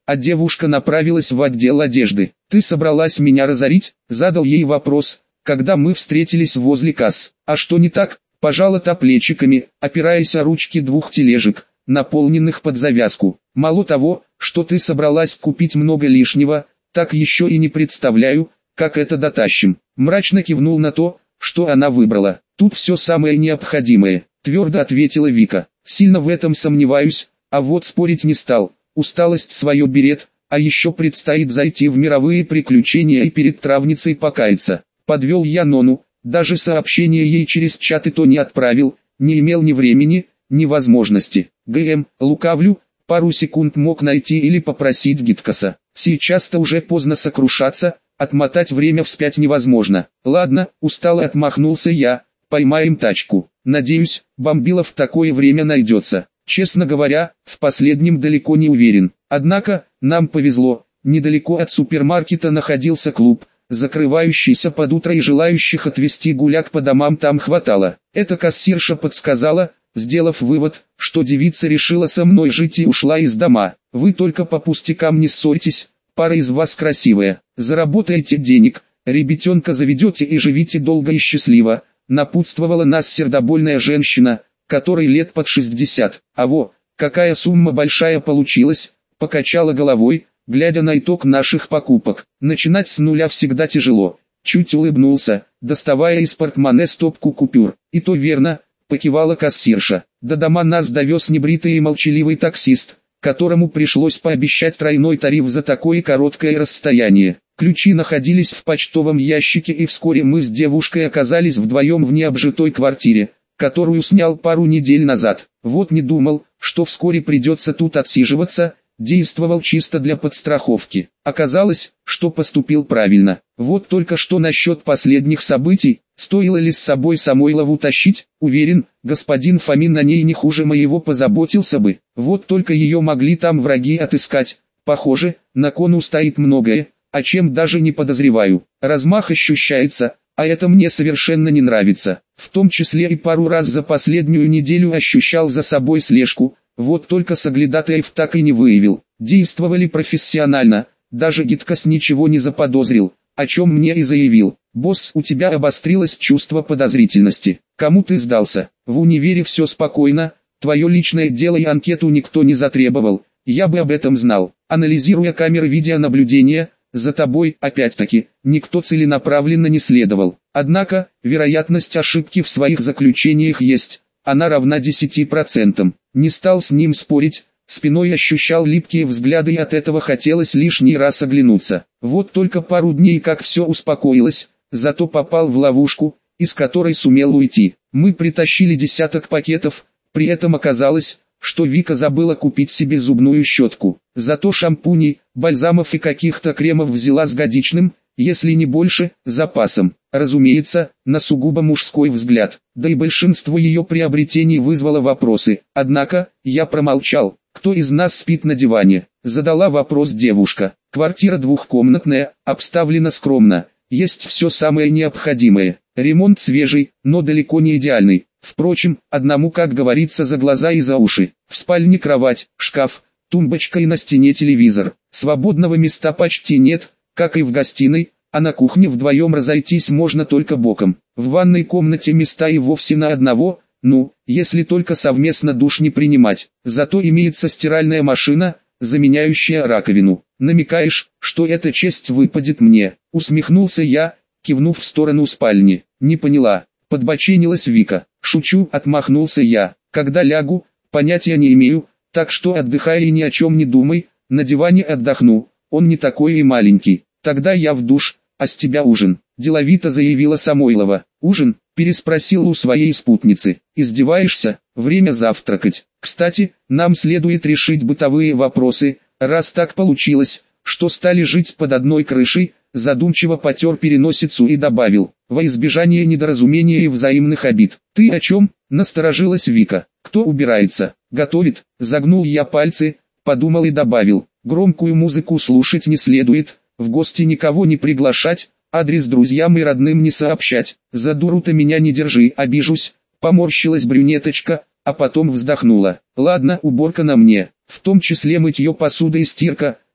Speaker 1: а девушка направилась в отдел одежды. «Ты собралась меня разорить?» – задал ей вопрос, когда мы встретились возле касс. «А что не так?» – пожала та плечиками, опираясь о ручки двух тележек, наполненных под завязку. «Мало того, что ты собралась купить много лишнего, так еще и не представляю, как это дотащим». Мрачно кивнул на то, что она выбрала. «Тут все самое необходимое», – твердо ответила Вика. «Сильно в этом сомневаюсь, а вот спорить не стал. Усталость свое берет, а еще предстоит зайти в мировые приключения и перед травницей покаяться». Подвел я Нону, даже сообщение ей через чат и то не отправил, не имел ни времени, ни возможности. ГМ, лукавлю, пару секунд мог найти или попросить Гиткаса. Сейчас-то уже поздно сокрушаться, отмотать время вспять невозможно. Ладно, устало отмахнулся я, поймаем тачку. Надеюсь, бомбила в такое время найдется. Честно говоря, в последнем далеко не уверен. Однако, нам повезло, недалеко от супермаркета находился клуб, закрывающийся под утро, и желающих отвезти гуляк по домам там хватало. Эта кассирша подсказала, сделав вывод, что девица решила со мной жить и ушла из дома. «Вы только по пустякам не ссорьтесь, пара из вас красивая, заработаете денег, ребятенка заведете и живите долго и счастливо», напутствовала нас сердобольная женщина, которой лет под шестьдесят. «А во, какая сумма большая получилась», покачала головой, глядя на итог наших покупок. «Начинать с нуля всегда тяжело». Чуть улыбнулся, доставая из портмоне стопку купюр. «И то верно», покивала кассирша. До дома нас довез небритый и молчаливый таксист, которому пришлось пообещать тройной тариф за такое короткое расстояние. Ключи находились в почтовом ящике, и вскоре мы с девушкой оказались вдвоем в необжитой квартире, которую снял пару недель назад. Вот не думал, что вскоре придется тут отсиживаться, действовал чисто для подстраховки. Оказалось, что поступил правильно. Вот только что насчет последних событий, стоило ли с собой Самойлову тащить, уверен, господин Фомин о ней не хуже моего позаботился бы. Вот только ее могли там враги отыскать. Похоже, на кону стоит многое, о чем даже не подозреваю. Размах ощущается, а это мне совершенно не нравится. В том числе и пару раз за последнюю неделю ощущал за собой слежку. Вот только соглядатаев так и не выявил. Действовали профессионально, даже Гиткас ничего не заподозрил, о чем мне и заявил. «Босс, у тебя обострилось чувство подозрительности. Кому ты сдался? В универе все спокойно, твое личное дело и анкету никто не затребовал, я бы об этом знал. Анализируя камеры видеонаблюдения, за тобой, опять-таки, никто целенаправленно не следовал. Однако, вероятность ошибки в своих заключениях есть, она равна десяти процентам. Не стал с ним спорить, спиной ощущал липкие взгляды, и от этого хотелось лишний раз оглянуться. Вот только пару дней как все успокоилось, зато попал в ловушку, из которой сумел уйти. Мы притащили десяток пакетов, при этом оказалось, что Вика забыла купить себе зубную щетку. Зато шампуней, бальзамов и каких-то кремов взяла с годичным, если не больше, запасом. Разумеется, на сугубо мужской взгляд, да и большинство ее приобретений вызвало вопросы. Однако, я промолчал. «Кто из нас спит на диване?» — задала вопрос девушка. «Квартира двухкомнатная, обставлена скромно, есть все самое необходимое. Ремонт свежий, но далеко не идеальный. Впрочем, одному, как говорится, за глаза и за уши. В спальне кровать, шкаф, тумбочка и на стене телевизор. Свободного места почти нет, как и в гостиной, а на кухне вдвоем разойтись можно только боком. В ванной комнате места и вовсе на одного, ну, если только совместно душ не принимать. Зато имеется стиральная машина, заменяющая раковину. Намекаешь, что эта честь выпадет мне?» — усмехнулся я, кивнув в сторону спальни. «Не поняла», — подбоченилась Вика. «Шучу», — отмахнулся я. «Когда лягу, понятия не имею, так что отдыхай и ни о чем не думай, на диване отдохну, он не такой и маленький. Тогда я в душ, а с тебя ужин», — деловито заявила Самойлова. «Ужин?» — переспросил у своей спутницы. «Издеваешься? Время завтракать. Кстати, нам следует решить бытовые вопросы, раз так получилось, что стали жить под одной крышей», задумчиво потер переносицу и добавил, «во избежание недоразумения и взаимных обид». «Ты о чем?» — насторожилась Вика. «Кто убирается? Готовит?» — загнул я пальцы, подумал и добавил, «громкую музыку слушать не следует, в гости никого не приглашать, адрес друзьям и родным не сообщать. За дуру-то меня не держи, обижусь», — поморщилась брюнеточка, а потом вздохнула. «Ладно, уборка на мне, в том числе мытье посуды и стирка,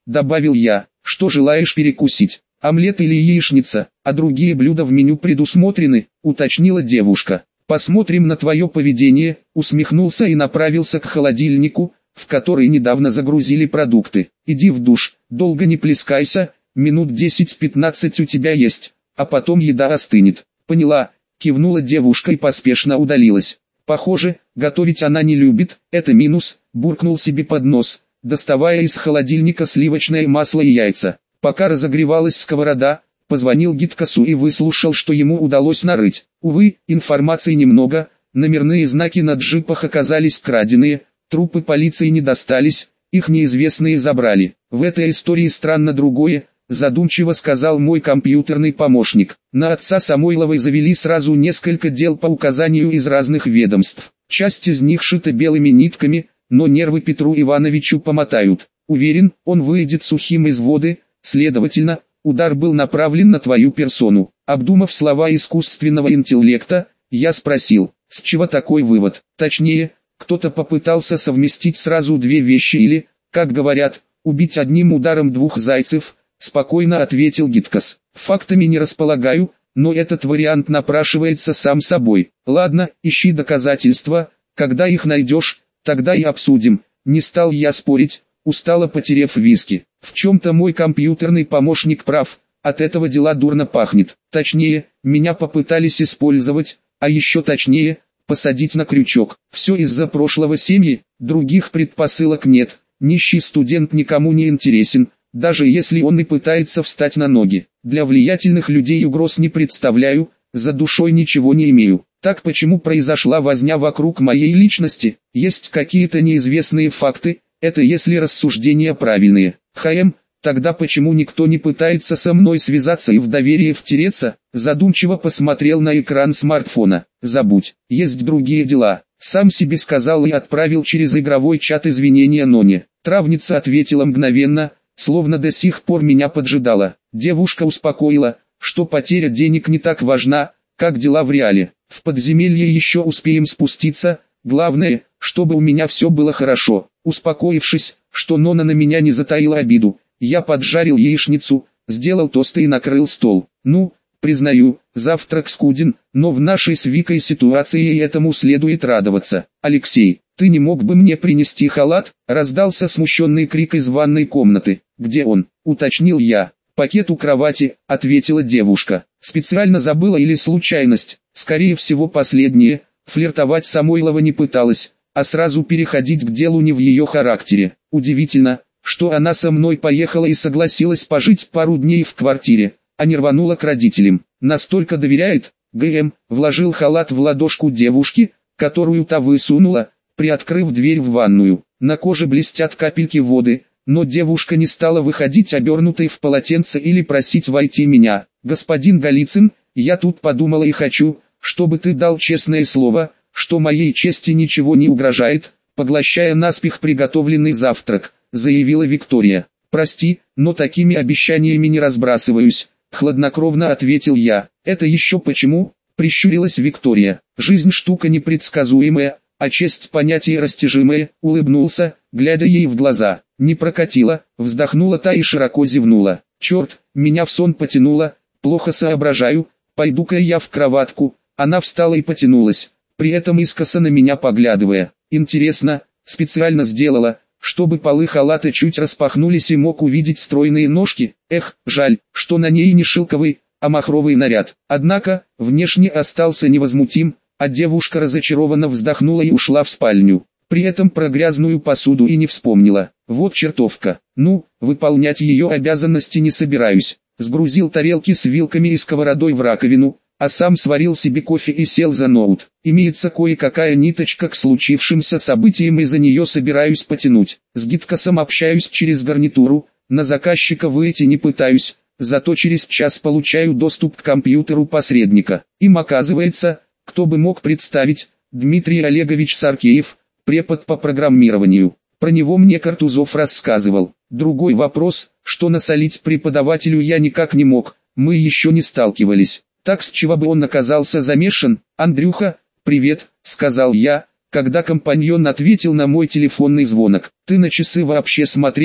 Speaker 1: добавил я. Что желаешь перекусить? Омлет или яичница, а другие блюда в меню предусмотрены, уточнила девушка. Посмотрим на твое поведение, усмехнулся и направился к холодильнику, в который недавно загрузили продукты. Иди в душ, долго не плескайся, минут десять-пятнадцать у тебя есть, а потом еда остынет. Поняла, кивнула девушка и поспешно удалилась. Похоже, готовить она не любит, это минус, буркнул себе под нос, доставая из холодильника сливочное масло и яйца. Пока разогревалась сковорода, позвонил Гиткасу и выслушал, что ему удалось нарыть. Увы, информации немного, номерные знаки на джипах оказались краденые, трупы полиции не достались, их неизвестные забрали. В этой истории странно другое, задумчиво сказал мой компьютерный помощник. На отца Самойловой завели сразу несколько дел по указанию из разных ведомств. Часть из них шита белыми нитками, но нервы Петру Ивановичу помотают. Уверен, он выйдет сухим из воды. Следовательно, удар был направлен на твою персону. Обдумав слова искусственного интеллекта, я спросил, с чего такой вывод? Точнее, кто-то попытался совместить сразу две вещи или, как говорят, убить одним ударом двух зайцев, спокойно ответил Гиткас. Фактами не располагаю, но этот вариант напрашивается сам собой. Ладно, ищи доказательства, когда их найдешь, тогда и обсудим. Не стал я спорить, устало потеряв виски. В чем-то мой компьютерный помощник прав, от этого дела дурно пахнет. Точнее, меня попытались использовать, а еще точнее, посадить на крючок. Все из-за прошлого семьи, других предпосылок нет. Нищий студент никому не интересен, даже если он и пытается встать на ноги. Для влиятельных людей угроз не представляю, за душой ничего не имею. Так почему произошла возня вокруг моей личности? Есть какие-то неизвестные факты, это если рассуждения правильные. ХМ, тогда почему никто не пытается со мной связаться и в доверие втереться? Задумчиво посмотрел на экран смартфона. Забудь, есть другие дела. Сам себе сказал и отправил через игровой чат извинения Ноне. Травница ответила мгновенно, словно до сих пор меня поджидала. Девушка успокоила, что потеря денег не так важна, как дела в реале. В подземелье еще успеем спуститься, главное, чтобы у меня все было хорошо. Успокоившись, что Нона на меня не затаила обиду, я поджарил яичницу, сделал тосты и накрыл стол. Ну, признаю, завтрак скуден, но в нашей с Викой ситуации и этому следует радоваться. Алексей, ты не мог бы мне принести халат? Раздался смущенный крик из ванной комнаты. Где он? Уточнил я. Пакет у кровати, ответила девушка. Специально забыла или случайность? Скорее всего последнее. Флиртовать Самойлова не пыталась, а сразу переходить к делу не в ее характере. Удивительно, что она со мной поехала и согласилась пожить пару дней в квартире, а не рванула к родителям. Настолько доверяет. ГМ вложил халат в ладошку девушки, которую та высунула, приоткрыв дверь в ванную. На коже блестят капельки воды, но девушка не стала выходить обернутой в полотенце или просить войти меня. Господин Голицын, я тут подумала и хочу, чтобы ты дал честное слово, что моей чести ничего не угрожает, поглощая наспех приготовленный завтрак, заявила Виктория. Прости, но такими обещаниями не разбрасываюсь, хладнокровно ответил я. Это еще почему? Прищурилась Виктория. Жизнь штука непредсказуемая, а честь понятие растяжимое, улыбнулся, глядя ей в глаза. Не прокатило, вздохнула та и широко зевнула. Черт, меня в сон потянуло, плохо соображаю, пойду-ка я в кроватку. Она встала и потянулась, при этом искоса на меня поглядывая. Интересно, специально сделала, чтобы полы халата чуть распахнулись и мог увидеть стройные ножки. Эх, жаль, что на ней не шелковый, а махровый наряд. Однако, внешне остался невозмутим, а девушка разочарованно вздохнула и ушла в спальню. При этом про грязную посуду и не вспомнила. Вот чертовка. Ну, выполнять ее обязанности не собираюсь. Сгрузил тарелки с вилками и сковородой в раковину, а сам сварил себе кофе и сел за ноут. Имеется кое-какая ниточка к случившимся событиям и за нее собираюсь потянуть. С Гиткасом общаюсь через гарнитуру, на заказчика выйти не пытаюсь, зато через час получаю доступ к компьютеру посредника. Им оказывается, кто бы мог представить, Дмитрий Олегович Саркеев, препод по программированию. Про него мне Картузов рассказывал. Другой вопрос, что насолить преподавателю я никак не мог, мы еще не сталкивались. Так с чего бы он оказался замешан? Андрюха, привет, сказал я, когда компаньон ответил на мой телефонный звонок. Ты на часы вообще смотрел?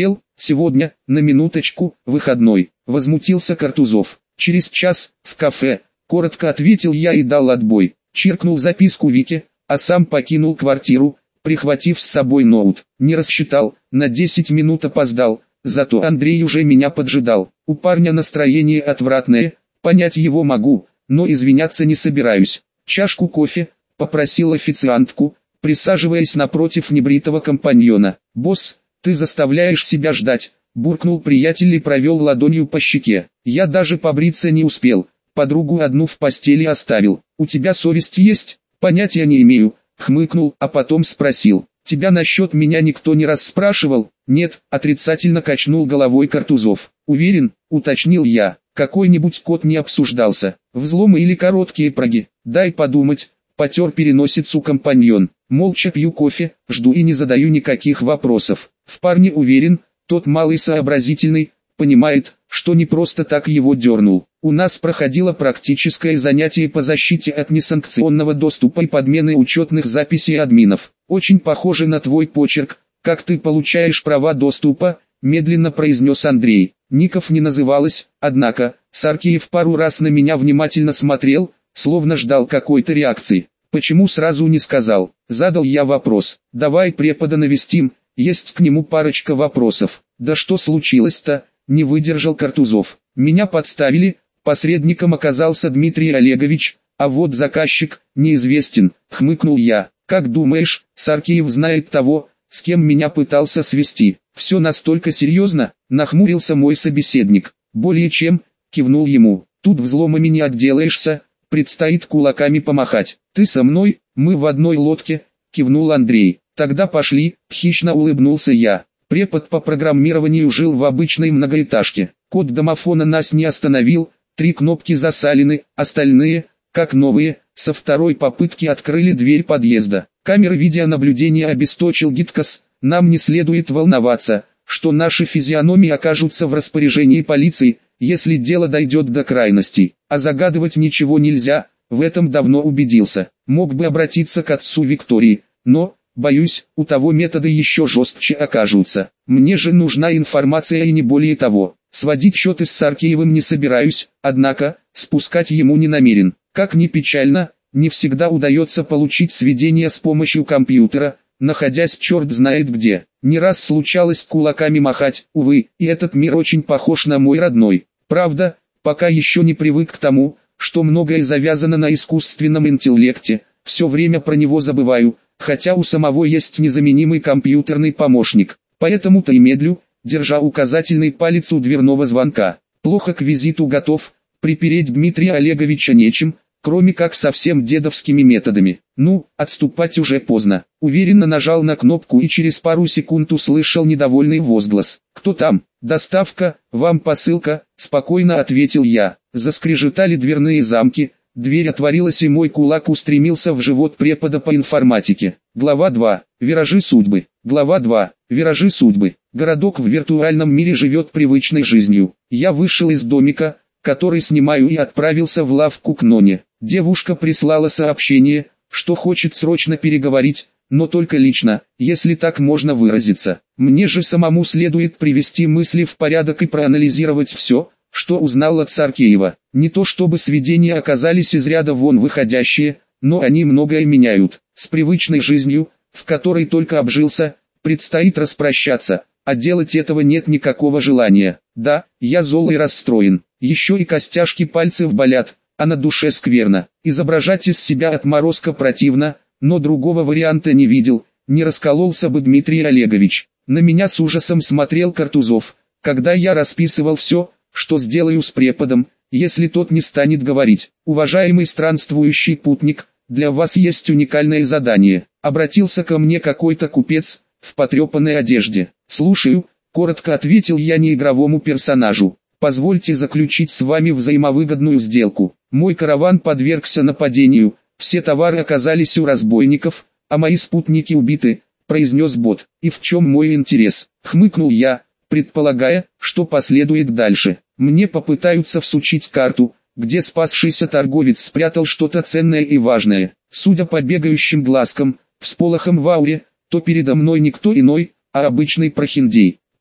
Speaker 1: Сегодня, на минуточку, выходной, возмутился Картузов. Через час, в кафе, коротко ответил я и дал отбой. Чиркнул записку Вике, а сам покинул квартиру, прихватив с собой ноут. Не рассчитал, на десять минут опоздал, зато Андрей уже меня поджидал. У парня настроение отвратное, понять его могу, но извиняться не собираюсь. Чашку кофе, попросил официантку, присаживаясь напротив небритого компаньона. «Босс, ты заставляешь себя ждать», — буркнул приятель и провел ладонью по щеке. Я даже побриться не успел, подругу одну в постели оставил. «У тебя совесть есть?» «Понятия не имею», — хмыкнул, а потом спросил. «Тебя насчет меня никто не раз спрашивал?» «Нет», — отрицательно качнул головой Картузов. «Уверен», — уточнил я, — «какой-нибудь код не обсуждался. Взломы или короткие проги?» «Дай подумать», — потер переносицу компаньон. Молча пью кофе, жду и не задаю никаких вопросов. В парне уверен, тот малый сообразительный, понимает, что не просто так его дернул. У нас проходило практическое занятие по защите от несанкционного доступа и подмены учетных записей админов. «Очень похоже на твой почерк, как ты получаешь права доступа», медленно произнес Андрей. Ников не называлось, однако, Саркиев пару раз на меня внимательно смотрел, словно ждал какой-то реакции. «Почему сразу не сказал?» Задал я вопрос. «Давай препода навестим, есть к нему парочка вопросов». «Да что случилось-то?» Не выдержал Картузов. «Меня подставили, посредником оказался Дмитрий Олегович, а вот заказчик, неизвестен», хмыкнул я. «Как думаешь, Саркиев знает того, с кем меня пытался свести?» «Все настолько серьезно?» Нахмурился мой собеседник. «Более чем», кивнул ему. «Тут взломами не отделаешься, предстоит кулаками помахать». «Ты со мной, мы в одной лодке», кивнул Андрей. «Тогда пошли», хищно улыбнулся я. Препод по программированию жил в обычной многоэтажке. Код домофона нас не остановил, три кнопки засалены, остальные, как новые, со второй попытки открыли дверь подъезда. Камеры видеонаблюдения обесточил ГИТКОС, нам не следует волноваться, что наши физиономии окажутся в распоряжении полиции, если дело дойдет до крайностей. А загадывать ничего нельзя, в этом давно убедился. Мог бы обратиться к отцу Виктории, но, боюсь, у того методы еще жестче окажутся. Мне же нужна информация и не более того. Сводить счеты с Саркиевым не собираюсь, однако, спускать ему не намерен. Как ни печально, не всегда удается получить сведения с помощью компьютера, находясь черт знает где. Не раз случалось кулаками махать, увы, и этот мир очень похож на мой родной. Правда, пока еще не привык к тому, что многое завязано на искусственном интеллекте, все время про него забываю, хотя у самого есть незаменимый компьютерный помощник. Поэтому-то и медлю, держа указательный палец у дверного звонка. Плохо к визиту готов, припереть Дмитрия Олеговича нечем, кроме как совсем дедовскими методами. Ну, отступать уже поздно. Уверенно нажал на кнопку и через пару секунд услышал недовольный возглас. «Кто там?» «Доставка, вам посылка», — спокойно ответил я. Заскрежетали дверные замки, дверь отворилась и мой кулак устремился в живот препода по информатике. Глава два. Виражи судьбы. Глава два. Виражи судьбы. Городок в виртуальном мире живет привычной жизнью. Я вышел из домика, который снимаю, и отправился в лавку к Ноне. Девушка прислала сообщение, что хочет срочно переговорить, но только лично, если так можно выразиться. Мне же самому следует привести мысли в порядок и проанализировать все, что узнал от Саркиева. Не то чтобы сведения оказались из ряда вон выходящие, но они многое меняют. С привычной жизнью, в которой только обжился, предстоит распрощаться, а делать этого нет никакого желания. Да, я зол и расстроен, еще и костяшки пальцев болят, а на душе скверно. Изображать из себя отморозка противно, но другого варианта не видел, не раскололся бы Дмитрий Олегович. На меня с ужасом смотрел Картузов, когда я расписывал все, что сделаю с преподом, если тот не станет говорить. «Уважаемый странствующий путник, для вас есть уникальное задание», обратился ко мне какой-то купец, в потрепанной одежде. «Слушаю», коротко ответил я неигровому персонажу. «Позвольте заключить с вами взаимовыгодную сделку. Мой караван подвергся нападению, все товары оказались у разбойников, а мои спутники убиты», произнес бот. «И в чем мой интерес?» Хмыкнул я, предполагая, что последует дальше. Мне попытаются всучить карту, где спасшийся торговец спрятал что-то ценное и важное. Судя по бегающим глазкам, всполохам в ауре, то передо мной никто иной, а обычный прохиндей.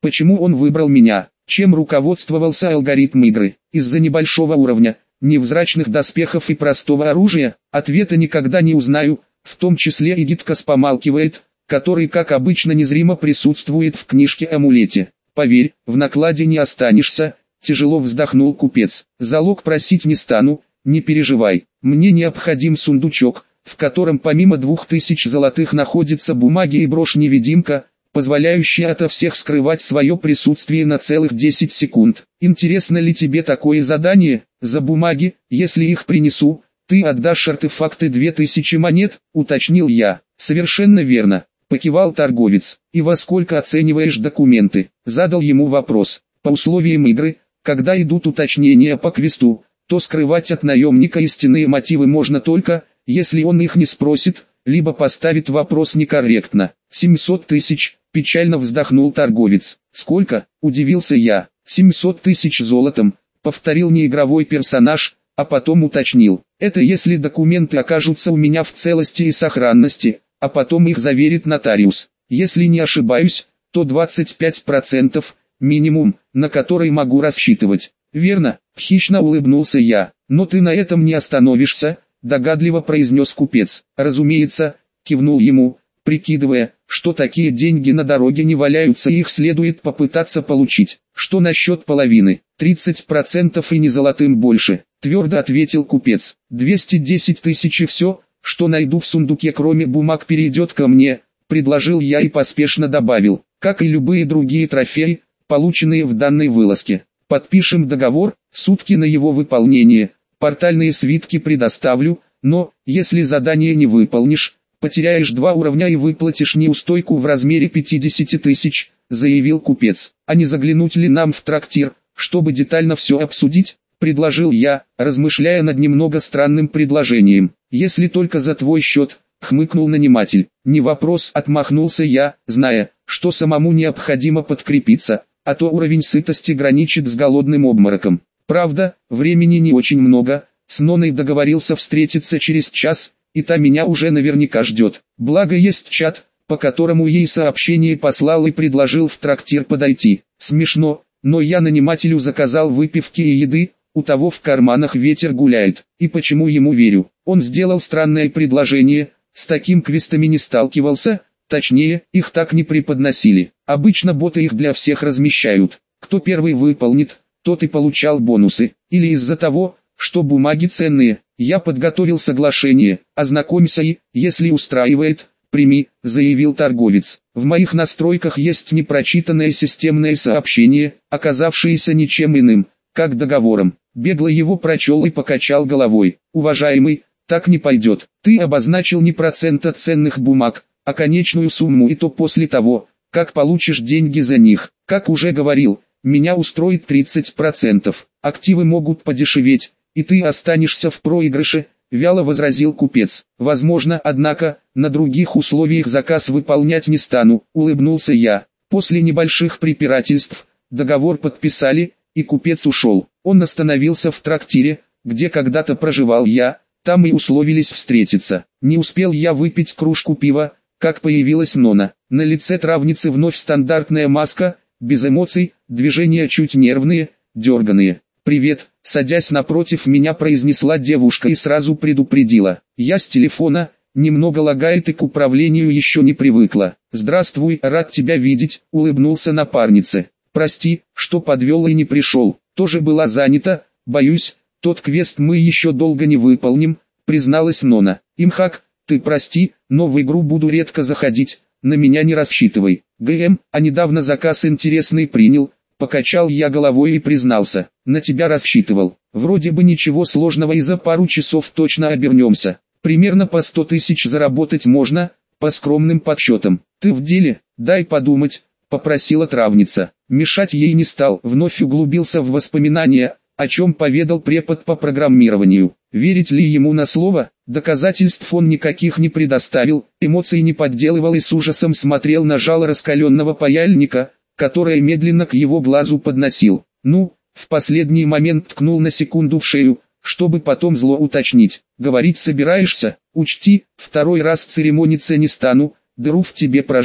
Speaker 1: Почему он выбрал меня? Чем руководствовался алгоритм игры? Из-за небольшого уровня, невзрачных доспехов и простого оружия? Ответа никогда не узнаю, в том числе и Гиткас помалкивает, который как обычно незримо присутствует в книжке-амулете. Поверь, в накладе не останешься, тяжело вздохнул купец. Залог просить не стану, не переживай. Мне необходим сундучок, в котором помимо двух тысяч золотых находятся бумаги и брошь-невидимка, позволяющая ото всех скрывать свое присутствие на целых десять секунд. Интересно ли тебе такое задание? За бумаги, если их принесу, ты отдашь артефакты две тысячи монет, уточнил я. Совершенно верно, покивал торговец. И во сколько оцениваешь документы? Задал ему вопрос. По условиям игры, когда идут уточнения по квесту, то скрывать от наемника истинные мотивы можно только, если он их не спросит, либо поставит вопрос некорректно. семьсот тысяч, печально вздохнул торговец. Сколько? Удивился я. семьсот тысяч золотом, повторил неигровой персонаж, а потом уточнил. Это если документы окажутся у меня в целости и сохранности, а потом их заверит нотариус. Если не ошибаюсь, то двадцать пять процентов, минимум, на который могу рассчитывать. Верно, хищно улыбнулся я. Но ты на этом не остановишься, догадливо произнес купец. Разумеется, кивнул ему, прикидывая, что такие деньги на дороге не валяются и их следует попытаться получить. Что насчет половины? тридцать процентов и не золотым больше, твердо ответил купец. двести десять тысяч и все, что найду в сундуке кроме бумаг перейдет ко мне, предложил я и поспешно добавил, как и любые другие трофеи, полученные в данной вылазке. Подпишем договор, сутки на его выполнение, портальные свитки предоставлю, но, если задание не выполнишь, потеряешь два уровня и выплатишь неустойку в размере пятидесяти тысяч, заявил купец. А не заглянуть ли нам в трактир, чтобы детально все обсудить, предложил я, размышляя над немного странным предложением. Если только за твой счет, хмыкнул наниматель. Не вопрос, отмахнулся я, зная, что самому необходимо подкрепиться, а то уровень сытости граничит с голодным обмороком. Правда, времени не очень много, с Ноной договорился встретиться через час, и та меня уже наверняка ждет. Благо есть чат, по которому ей сообщение послал и предложил в трактир подойти. Смешно, но я нанимателю заказал выпивки и еды, у того в карманах ветер гуляет. И почему ему верю? Он сделал странное предложение, с таким квестами не сталкивался, точнее, их так не преподносили. Обычно боты их для всех размещают. Кто первый выполнит, тот и получал бонусы. Или из-за того, что бумаги ценные. Я подготовил соглашение, ознакомься и, если устраивает, прими, заявил торговец. В моих настройках есть непрочитанное системное сообщение, оказавшееся ничем иным, как договором. Бегло его прочел и покачал головой. Уважаемый, так не пойдет. Ты обозначил не процент от ценных бумаг, а конечную сумму, и то после того, как получишь деньги за них. Как уже говорил, меня устроит тридцать процентов. Активы могут подешеветь, и ты останешься в проигрыше, вяло возразил купец. Возможно, однако, на других условиях заказ выполнять не стану, улыбнулся я. После небольших препирательств, договор подписали, и купец ушел. Он остановился в трактире, где когда-то проживал я, там и условились встретиться. Не успел я выпить кружку пива, как появилась Нона. На лице травницы вновь стандартная маска, без эмоций, движения чуть нервные, дерганые. «Привет», садясь напротив меня, произнесла девушка и сразу предупредила. «Я с телефона, немного лагает и к управлению еще не привыкла». «Здравствуй, рад тебя видеть», улыбнулся напарнице. «Прости, что подвел и не пришел, тоже была занята, боюсь, тот квест мы еще долго не выполним», призналась Нона. «Имхак, ты прости, но в игру буду редко заходить, на меня не рассчитывай». «ГМ, а недавно заказ интересный принял», покачал я головой и признался. «На тебя рассчитывал. Вроде бы ничего сложного и за пару часов точно обернемся. Примерно по сто тысяч заработать можно, по скромным подсчетам. Ты в деле? Дай подумать», попросила травница. Мешать ей не стал, вновь углубился в воспоминания, о чем поведал препод по программированию. Верить ли ему на слово? Доказательств он никаких не предоставил, эмоций не подделывал и с ужасом смотрел на жало раскаленного паяльника, которое медленно к его глазу подносил. Ну, в последний момент ткнул на секунду в шею, чтобы потом зло уточнить. «Говорить собираешься? Учти, второй раз церемониться не стану, дыру в тебе прожгу».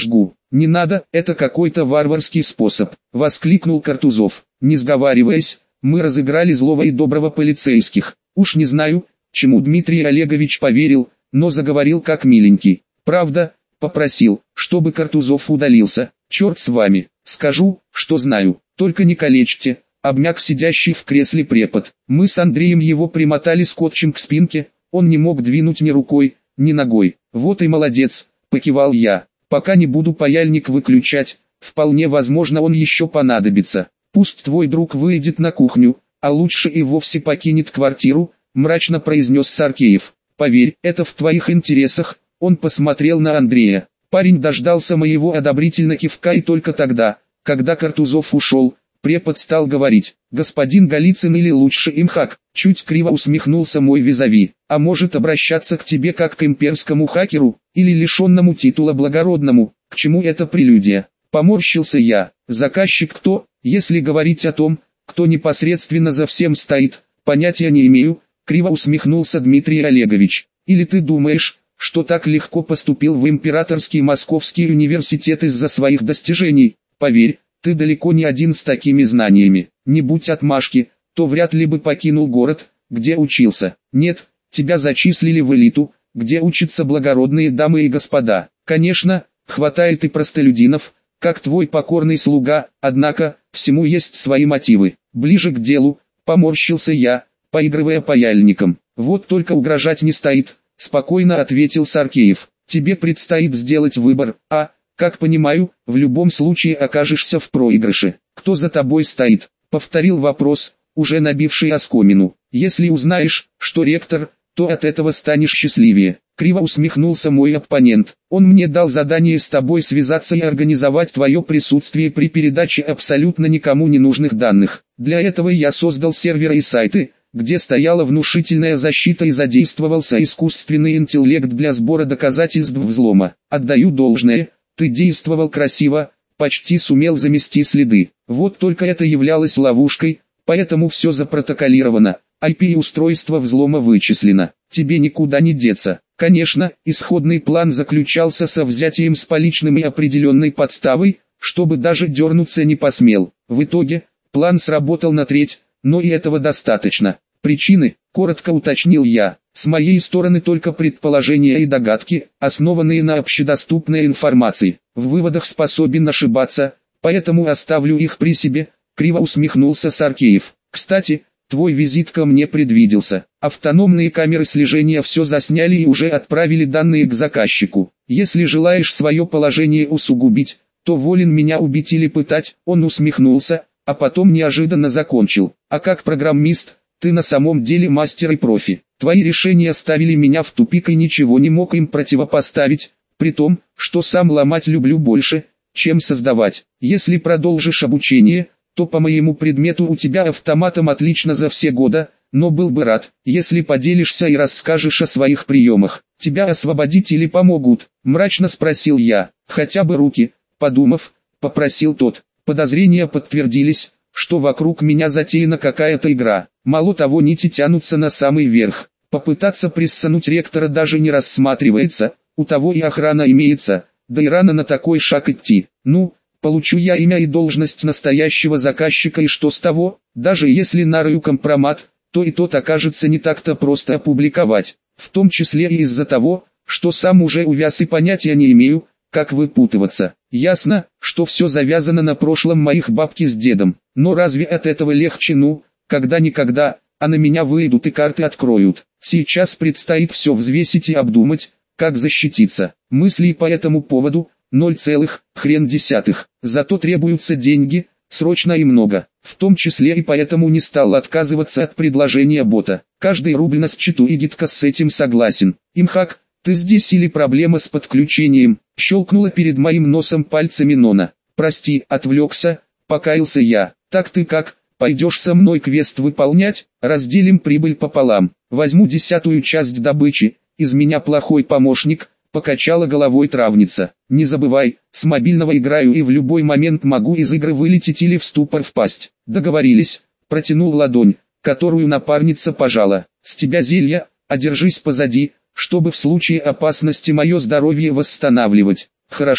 Speaker 1: «Не надо, это какой-то варварский способ», — воскликнул Картузов. Не сговариваясь, мы разыграли злого и доброго полицейских. Уж не знаю, чему Дмитрий Олегович поверил, но заговорил как миленький. Правда, попросил, чтобы Картузов удалился. «Черт с вами, скажу, что знаю, только не калечьте», — обмяк сидящий в кресле препод. Мы с Андреем его примотали скотчем к спинке, он не мог двинуть ни рукой, ни ногой. «Вот и молодец», — покивал я. «Пока не буду паяльник выключать, вполне возможно он еще понадобится. Пусть твой друг выйдет на кухню, а лучше и вовсе покинет квартиру», — мрачно произнес Саркеев. «Поверь, это в твоих интересах», — он посмотрел на Андрея. Парень дождался моего одобрительного кивка, и только тогда, когда Картузов ушел, препод стал говорить: «Господин Голицын, или лучше имхак», — чуть криво усмехнулся мой визави. «А может обращаться к тебе как к имперскому хакеру, или лишенному титула благородному, к чему это прелюдия?» Поморщился я. «Заказчик кто, если говорить о том, кто непосредственно за всем стоит, понятия не имею», — криво усмехнулся Дмитрий Олегович. «Или ты думаешь, что так легко поступил в Императорский Московский университет из-за своих достижений? Поверь, ты далеко не один с такими знаниями. Не будь отмашки, то вряд ли бы покинул город, где учился. Нет, тебя зачислили в элиту, где учатся благородные дамы и господа. Конечно, хватает и простолюдинов, как твой покорный слуга, однако, всему есть свои мотивы». «Ближе к делу», — поморщился я, поигрывая паяльником. «Вот только угрожать не стоит», — спокойно ответил Саркеев. «Тебе предстоит сделать выбор, а, как понимаю, в любом случае окажешься в проигрыше. Кто за тобой стоит?» — повторил вопрос, уже набивший оскомину. «Если узнаешь, что ректор, то от этого станешь счастливее», — криво усмехнулся мой оппонент. «Он мне дал задание с тобой связаться и организовать твое присутствие при передаче абсолютно никому не нужных данных. Для этого я создал серверы и сайты, где стояла внушительная защита и задействовался искусственный интеллект для сбора доказательств взлома. Отдаю должное, ты действовал красиво, почти сумел замести следы. Вот только это являлось ловушкой, поэтому все запротоколировано, ай пи-устройство взлома вычислено. Тебе никуда не деться». Конечно, исходный план заключался со взятием с поличным и определенной подставой, чтобы даже дернуться не посмел. В итоге, план сработал на треть, но и этого достаточно. «Причины», — коротко уточнил я, — «с моей стороны только предположения и догадки, основанные на общедоступной информации. В выводах способен ошибаться, поэтому оставлю их при себе», — криво усмехнулся Саркеев. «Кстати, твой визит ко мне предвиделся. Автономные камеры слежения все засняли и уже отправили данные к заказчику. Если желаешь свое положение усугубить, то волен меня убить или пытать». Он усмехнулся, а потом неожиданно закончил: «А как программист, ты на самом деле мастер и профи. Твои решения ставили меня в тупик и ничего не мог им противопоставить, при том, что сам ломать люблю больше, чем создавать. Если продолжишь обучение, то по моему предмету у тебя автоматом отлично за все года, но был бы рад, если поделишься и расскажешь о своих приемах. Тебя освободить или помогут?» — мрачно спросил я. «Хотя бы руки», — подумав, попросил тот. Подозрения подтвердились, что вокруг меня затеяна какая-то игра. Мало того, нити тянутся на самый верх. Попытаться прессануть ректора даже не рассматривается, у того и охрана имеется, да и рано на такой шаг идти. Ну, получу я имя и должность настоящего заказчика, и что с того? Даже если нарою компромат, то и тот окажется не так-то просто опубликовать. В том числе и из-за того, что сам уже увяз и понятия не имею, как выпутываться. Ясно, что все завязано на прошлом моих бабки с дедом. Но разве от этого легче? Ну, когда-никогда, а на меня выйдут и карты откроют. Сейчас предстоит все взвесить и обдумать, как защититься. Мыслей по этому поводу ноль целых хрен десятых. Зато требуются деньги, срочно и много. В том числе и поэтому не стал отказываться от предложения бота. Каждый рубль на счету, и Гитка с этим согласен. «Имхак, ты здесь или проблема с подключением?» — щелкнула перед моим носом пальцами Нона. «Прости, отвлекся», — покаялся я. «Так ты как, пойдешь со мной квест выполнять? Разделим прибыль пополам. Возьму десятую часть добычи, из меня плохой помощник», — покачала головой травница. «Не забывай, с мобильного играю и в любой момент могу из игры вылететь или в ступор впасть». «Договорились», — протянул ладонь, которую напарница пожала. «С тебя зелья, а держись позади, чтобы в случае опасности мое здоровье восстанавливать». «Хорошо», —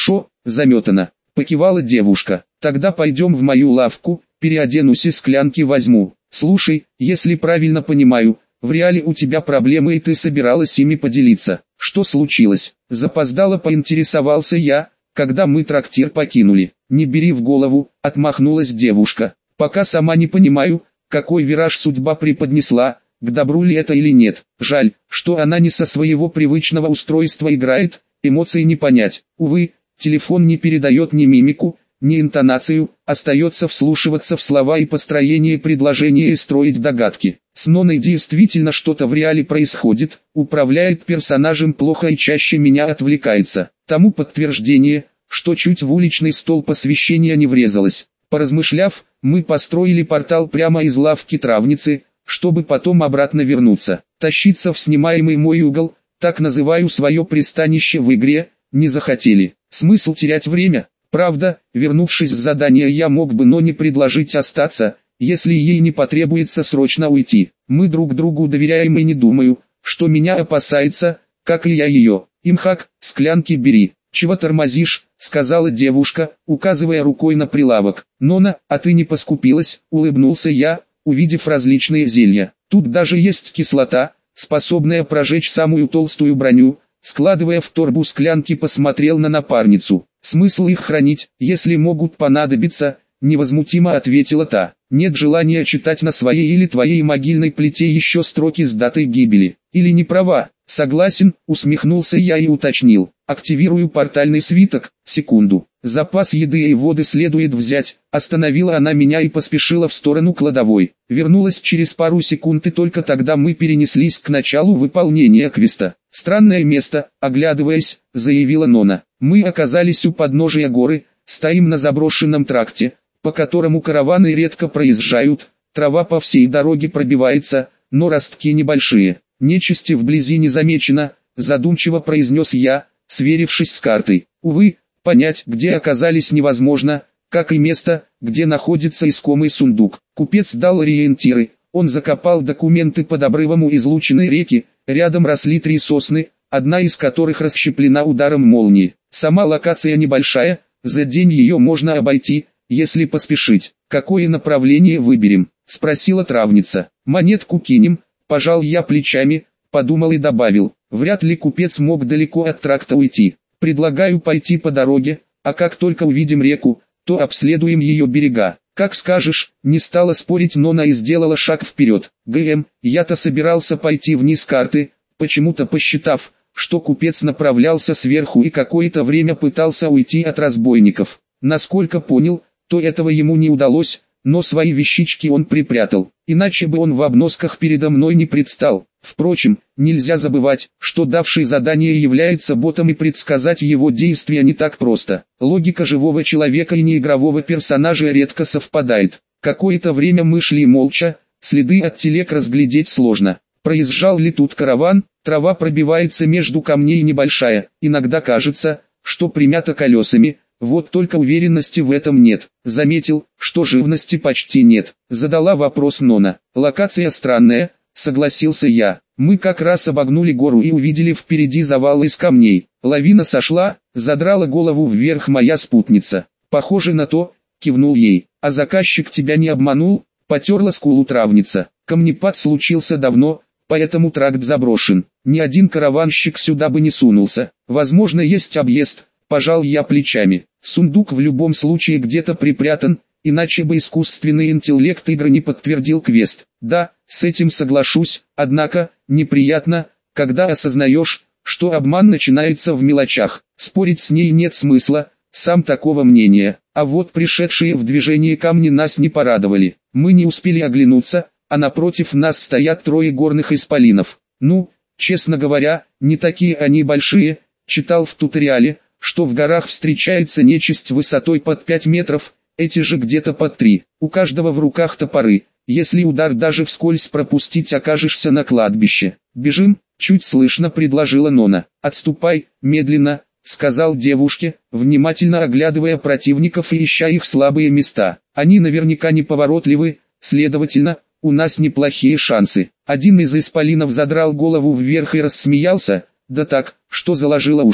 Speaker 1: заметано. Покивала девушка. Тогда пойдем в мою лавку, переоденусь и склянки возьму. Слушай, если правильно понимаю, в реале у тебя проблемы и ты собиралась ими поделиться. Что случилось? Запоздало поинтересовался я, когда мы трактир покинули. Не бери в голову, отмахнулась девушка. Пока сама не понимаю, какой вираж судьба преподнесла, к добру ли это или нет. Жаль, что она не со своего привычного устройства играет, эмоций не понять. Увы, телефон не передает ни мимику, ни интонацию, остается вслушиваться в слова и построение предложения и строить догадки. С Ноной действительно что-то в реале происходит, управляет персонажем плохо и чаще меня отвлекается. Тому подтверждение, что чуть в уличный стол посвящения не врезалась. Поразмышляв, мы построили портал прямо из лавки травницы, чтобы потом обратно вернуться. Тащиться в снимаемый мой угол, так называю свое пристанище в игре, не захотели. Смысл терять время? Правда, вернувшись с задания, я мог бы, но не предложить остаться, если ей не потребуется срочно уйти. Мы друг другу доверяем и не думаю, что меня опасается, как и я ее. Имхак, склянки бери. Чего тормозишь, сказала девушка, указывая рукой на прилавок. Нона, а ты не поскупилась, улыбнулся я, увидев различные зелья. Тут даже есть кислота, способная прожечь самую толстую броню. Складывая в торбу склянки, посмотрел на напарницу. Смысл их хранить, если могут понадобиться, невозмутимо ответила та. Нет желания читать на своей или твоей могильной плите еще строки с датой гибели. Или не права? Согласен, усмехнулся я и уточнил. Активирую портальный свиток, секунду. Запас еды и воды следует взять. Остановила она меня и поспешила в сторону кладовой. Вернулась через пару секунд, и только тогда мы перенеслись к началу выполнения квеста. Странное место, оглядываясь, заявила Нона. Мы оказались у подножия горы, стоим на заброшенном тракте, по которому караваны редко проезжают. Трава по всей дороге пробивается, но ростки небольшие. Нечисти вблизи не замечено, задумчиво произнес я, сверившись с картой. Увы, понять, где оказались, невозможно, как и место, где находится искомый сундук. Купец дал ориентиры, он закопал документы под обрывом у излученной реки, рядом росли три сосны, одна из которых расщеплена ударом молнии. Сама локация небольшая, за день ее можно обойти, если поспешить. Какое направление выберем? Спросила травница. Монетку кинем, пожал я плечами, подумал и добавил. Вряд ли купец мог далеко от тракта уйти. Предлагаю пойти по дороге, а как только увидим реку, то обследуем ее берега. Как скажешь, не стала спорить Нона и сделала шаг вперед. ГМ, я-то собирался пойти вниз карты, почему-то посчитав, что купец направлялся сверху и какое-то время пытался уйти от разбойников. Насколько понял, то этого ему не удалось, но свои вещички он припрятал, иначе бы он в обносках передо мной не предстал. Впрочем, нельзя забывать, что давший задание является ботом, и предсказать его действия не так просто. Логика живого человека и неигрового персонажа редко совпадает. Какое-то время мы шли молча, следы от телег разглядеть сложно. Проезжал ли тут караван? Трава пробивается между камней небольшая, иногда кажется, что примята колесами, вот только уверенности в этом нет. Заметил, что живности почти нет. Задала вопрос Нона. Локация странная, согласился я. Мы как раз обогнули гору и увидели впереди завал из камней. Лавина сошла, задрала голову вверх моя спутница. Похоже на то, кивнул ей. А заказчик тебя не обманул? Потерла скулу травница. Камнепад случился давно, поэтому тракт заброшен. Ни один караванщик сюда бы не сунулся. Возможно, есть объезд, пожал я плечами. Сундук в любом случае где-то припрятан, иначе бы искусственный интеллект игры не подтвердил квест. Да, с этим соглашусь, однако, неприятно, когда осознаешь, что обман начинается в мелочах. Спорить с ней нет смысла, сам такого мнения. А вот пришедшие в движение камни нас не порадовали. Мы не успели оглянуться, а напротив нас стоят трое горных исполинов. Ну, честно говоря, не такие они большие. Читал в туториале, что в горах встречается нечисть высотой под пять метров, эти же где-то под три. У каждого в руках топоры. Если удар даже вскользь пропустить, окажешься на кладбище. Бежим, чуть слышно предложила Нона. Отступай, медленно, сказал девушке, внимательно оглядывая противников и ища их слабые места. Они наверняка неповоротливы, следовательно, у нас неплохие шансы. Один из исполинов задрал голову вверх и рассмеялся, да так, что заложило уши.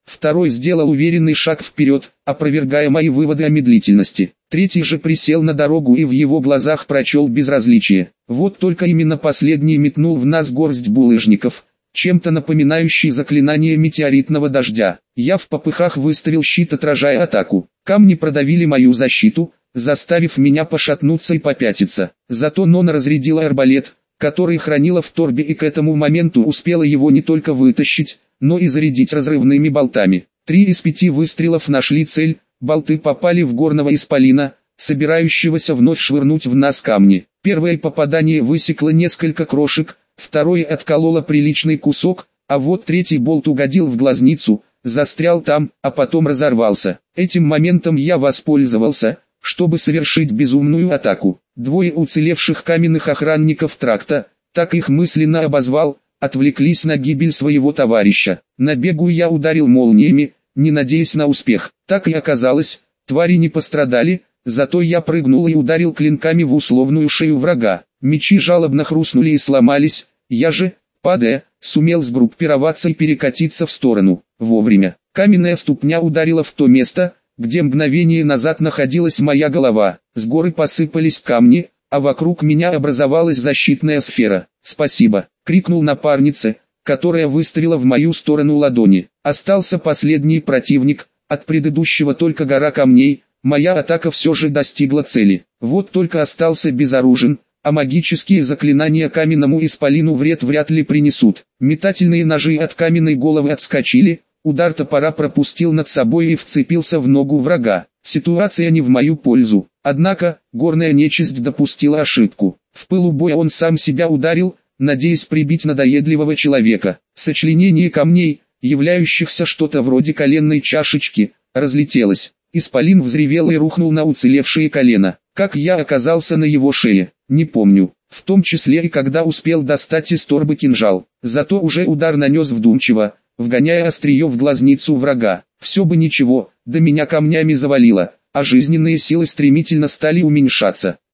Speaker 1: Второй сделал уверенный шаг вперед, опровергая мои выводы о медлительности. Третий же присел на дорогу и в его глазах прочел безразличие. Вот только именно последний метнул в нас горсть булыжников, чем-то напоминающий заклинание метеоритного дождя. Я в попыхах выставил щит, отражая атаку. Камни продавили мою защиту, заставив меня пошатнуться и попятиться. Зато Нона разрядила арбалет, который хранила в торбе, и к этому моменту успела его не только вытащить, но и зарядить разрывными болтами. Три из пяти выстрелов нашли цель, болты попали в горного исполина, собирающегося вновь швырнуть в нас камни. Первое попадание высекло несколько крошек, второе откололо приличный кусок, а вот третий болт угодил в глазницу, застрял там, а потом разорвался. Этим моментом я воспользовался, чтобы совершить безумную атаку. Двое уцелевших каменных охранников тракта, так их мысленно обозвал, отвлеклись на гибель своего товарища. На бегу я ударил молниями, не надеясь на успех. Так и оказалось, твари не пострадали, зато я прыгнул и ударил клинками в условную шею врага. Мечи жалобно хрустнули и сломались, я же, падая, сумел сгруппироваться и перекатиться в сторону. Вовремя. Каменная ступня ударила в то место, где мгновение назад находилась моя голова. С горы посыпались камни, а вокруг меня образовалась защитная сфера. «Спасибо!» — крикнул напарнице, которая выставила в мою сторону ладони. Остался последний противник, от предыдущего только гора камней, моя атака все же достигла цели. Вот только остался безоружен, а магические заклинания каменному исполину вред вряд ли принесут. Метательные ножи от каменной головы отскочили, удар топора пропустил над собой и вцепился в ногу врага. Ситуация не в мою пользу. Однако, горная нечисть допустила ошибку. В пылу боя он сам себя ударил, надеясь прибить надоедливого человека. Сочленение камней, являющихся что-то вроде коленной чашечки, разлетелось. Исполин взревел и рухнул на уцелевшие колена. Как я оказался на его шее, не помню. В том числе и когда успел достать из торбы кинжал. Зато уже удар нанес вдумчиво, вгоняя острие в глазницу врага. Все бы ничего, да меня камнями завалило, а жизненные силы стремительно стали уменьшаться.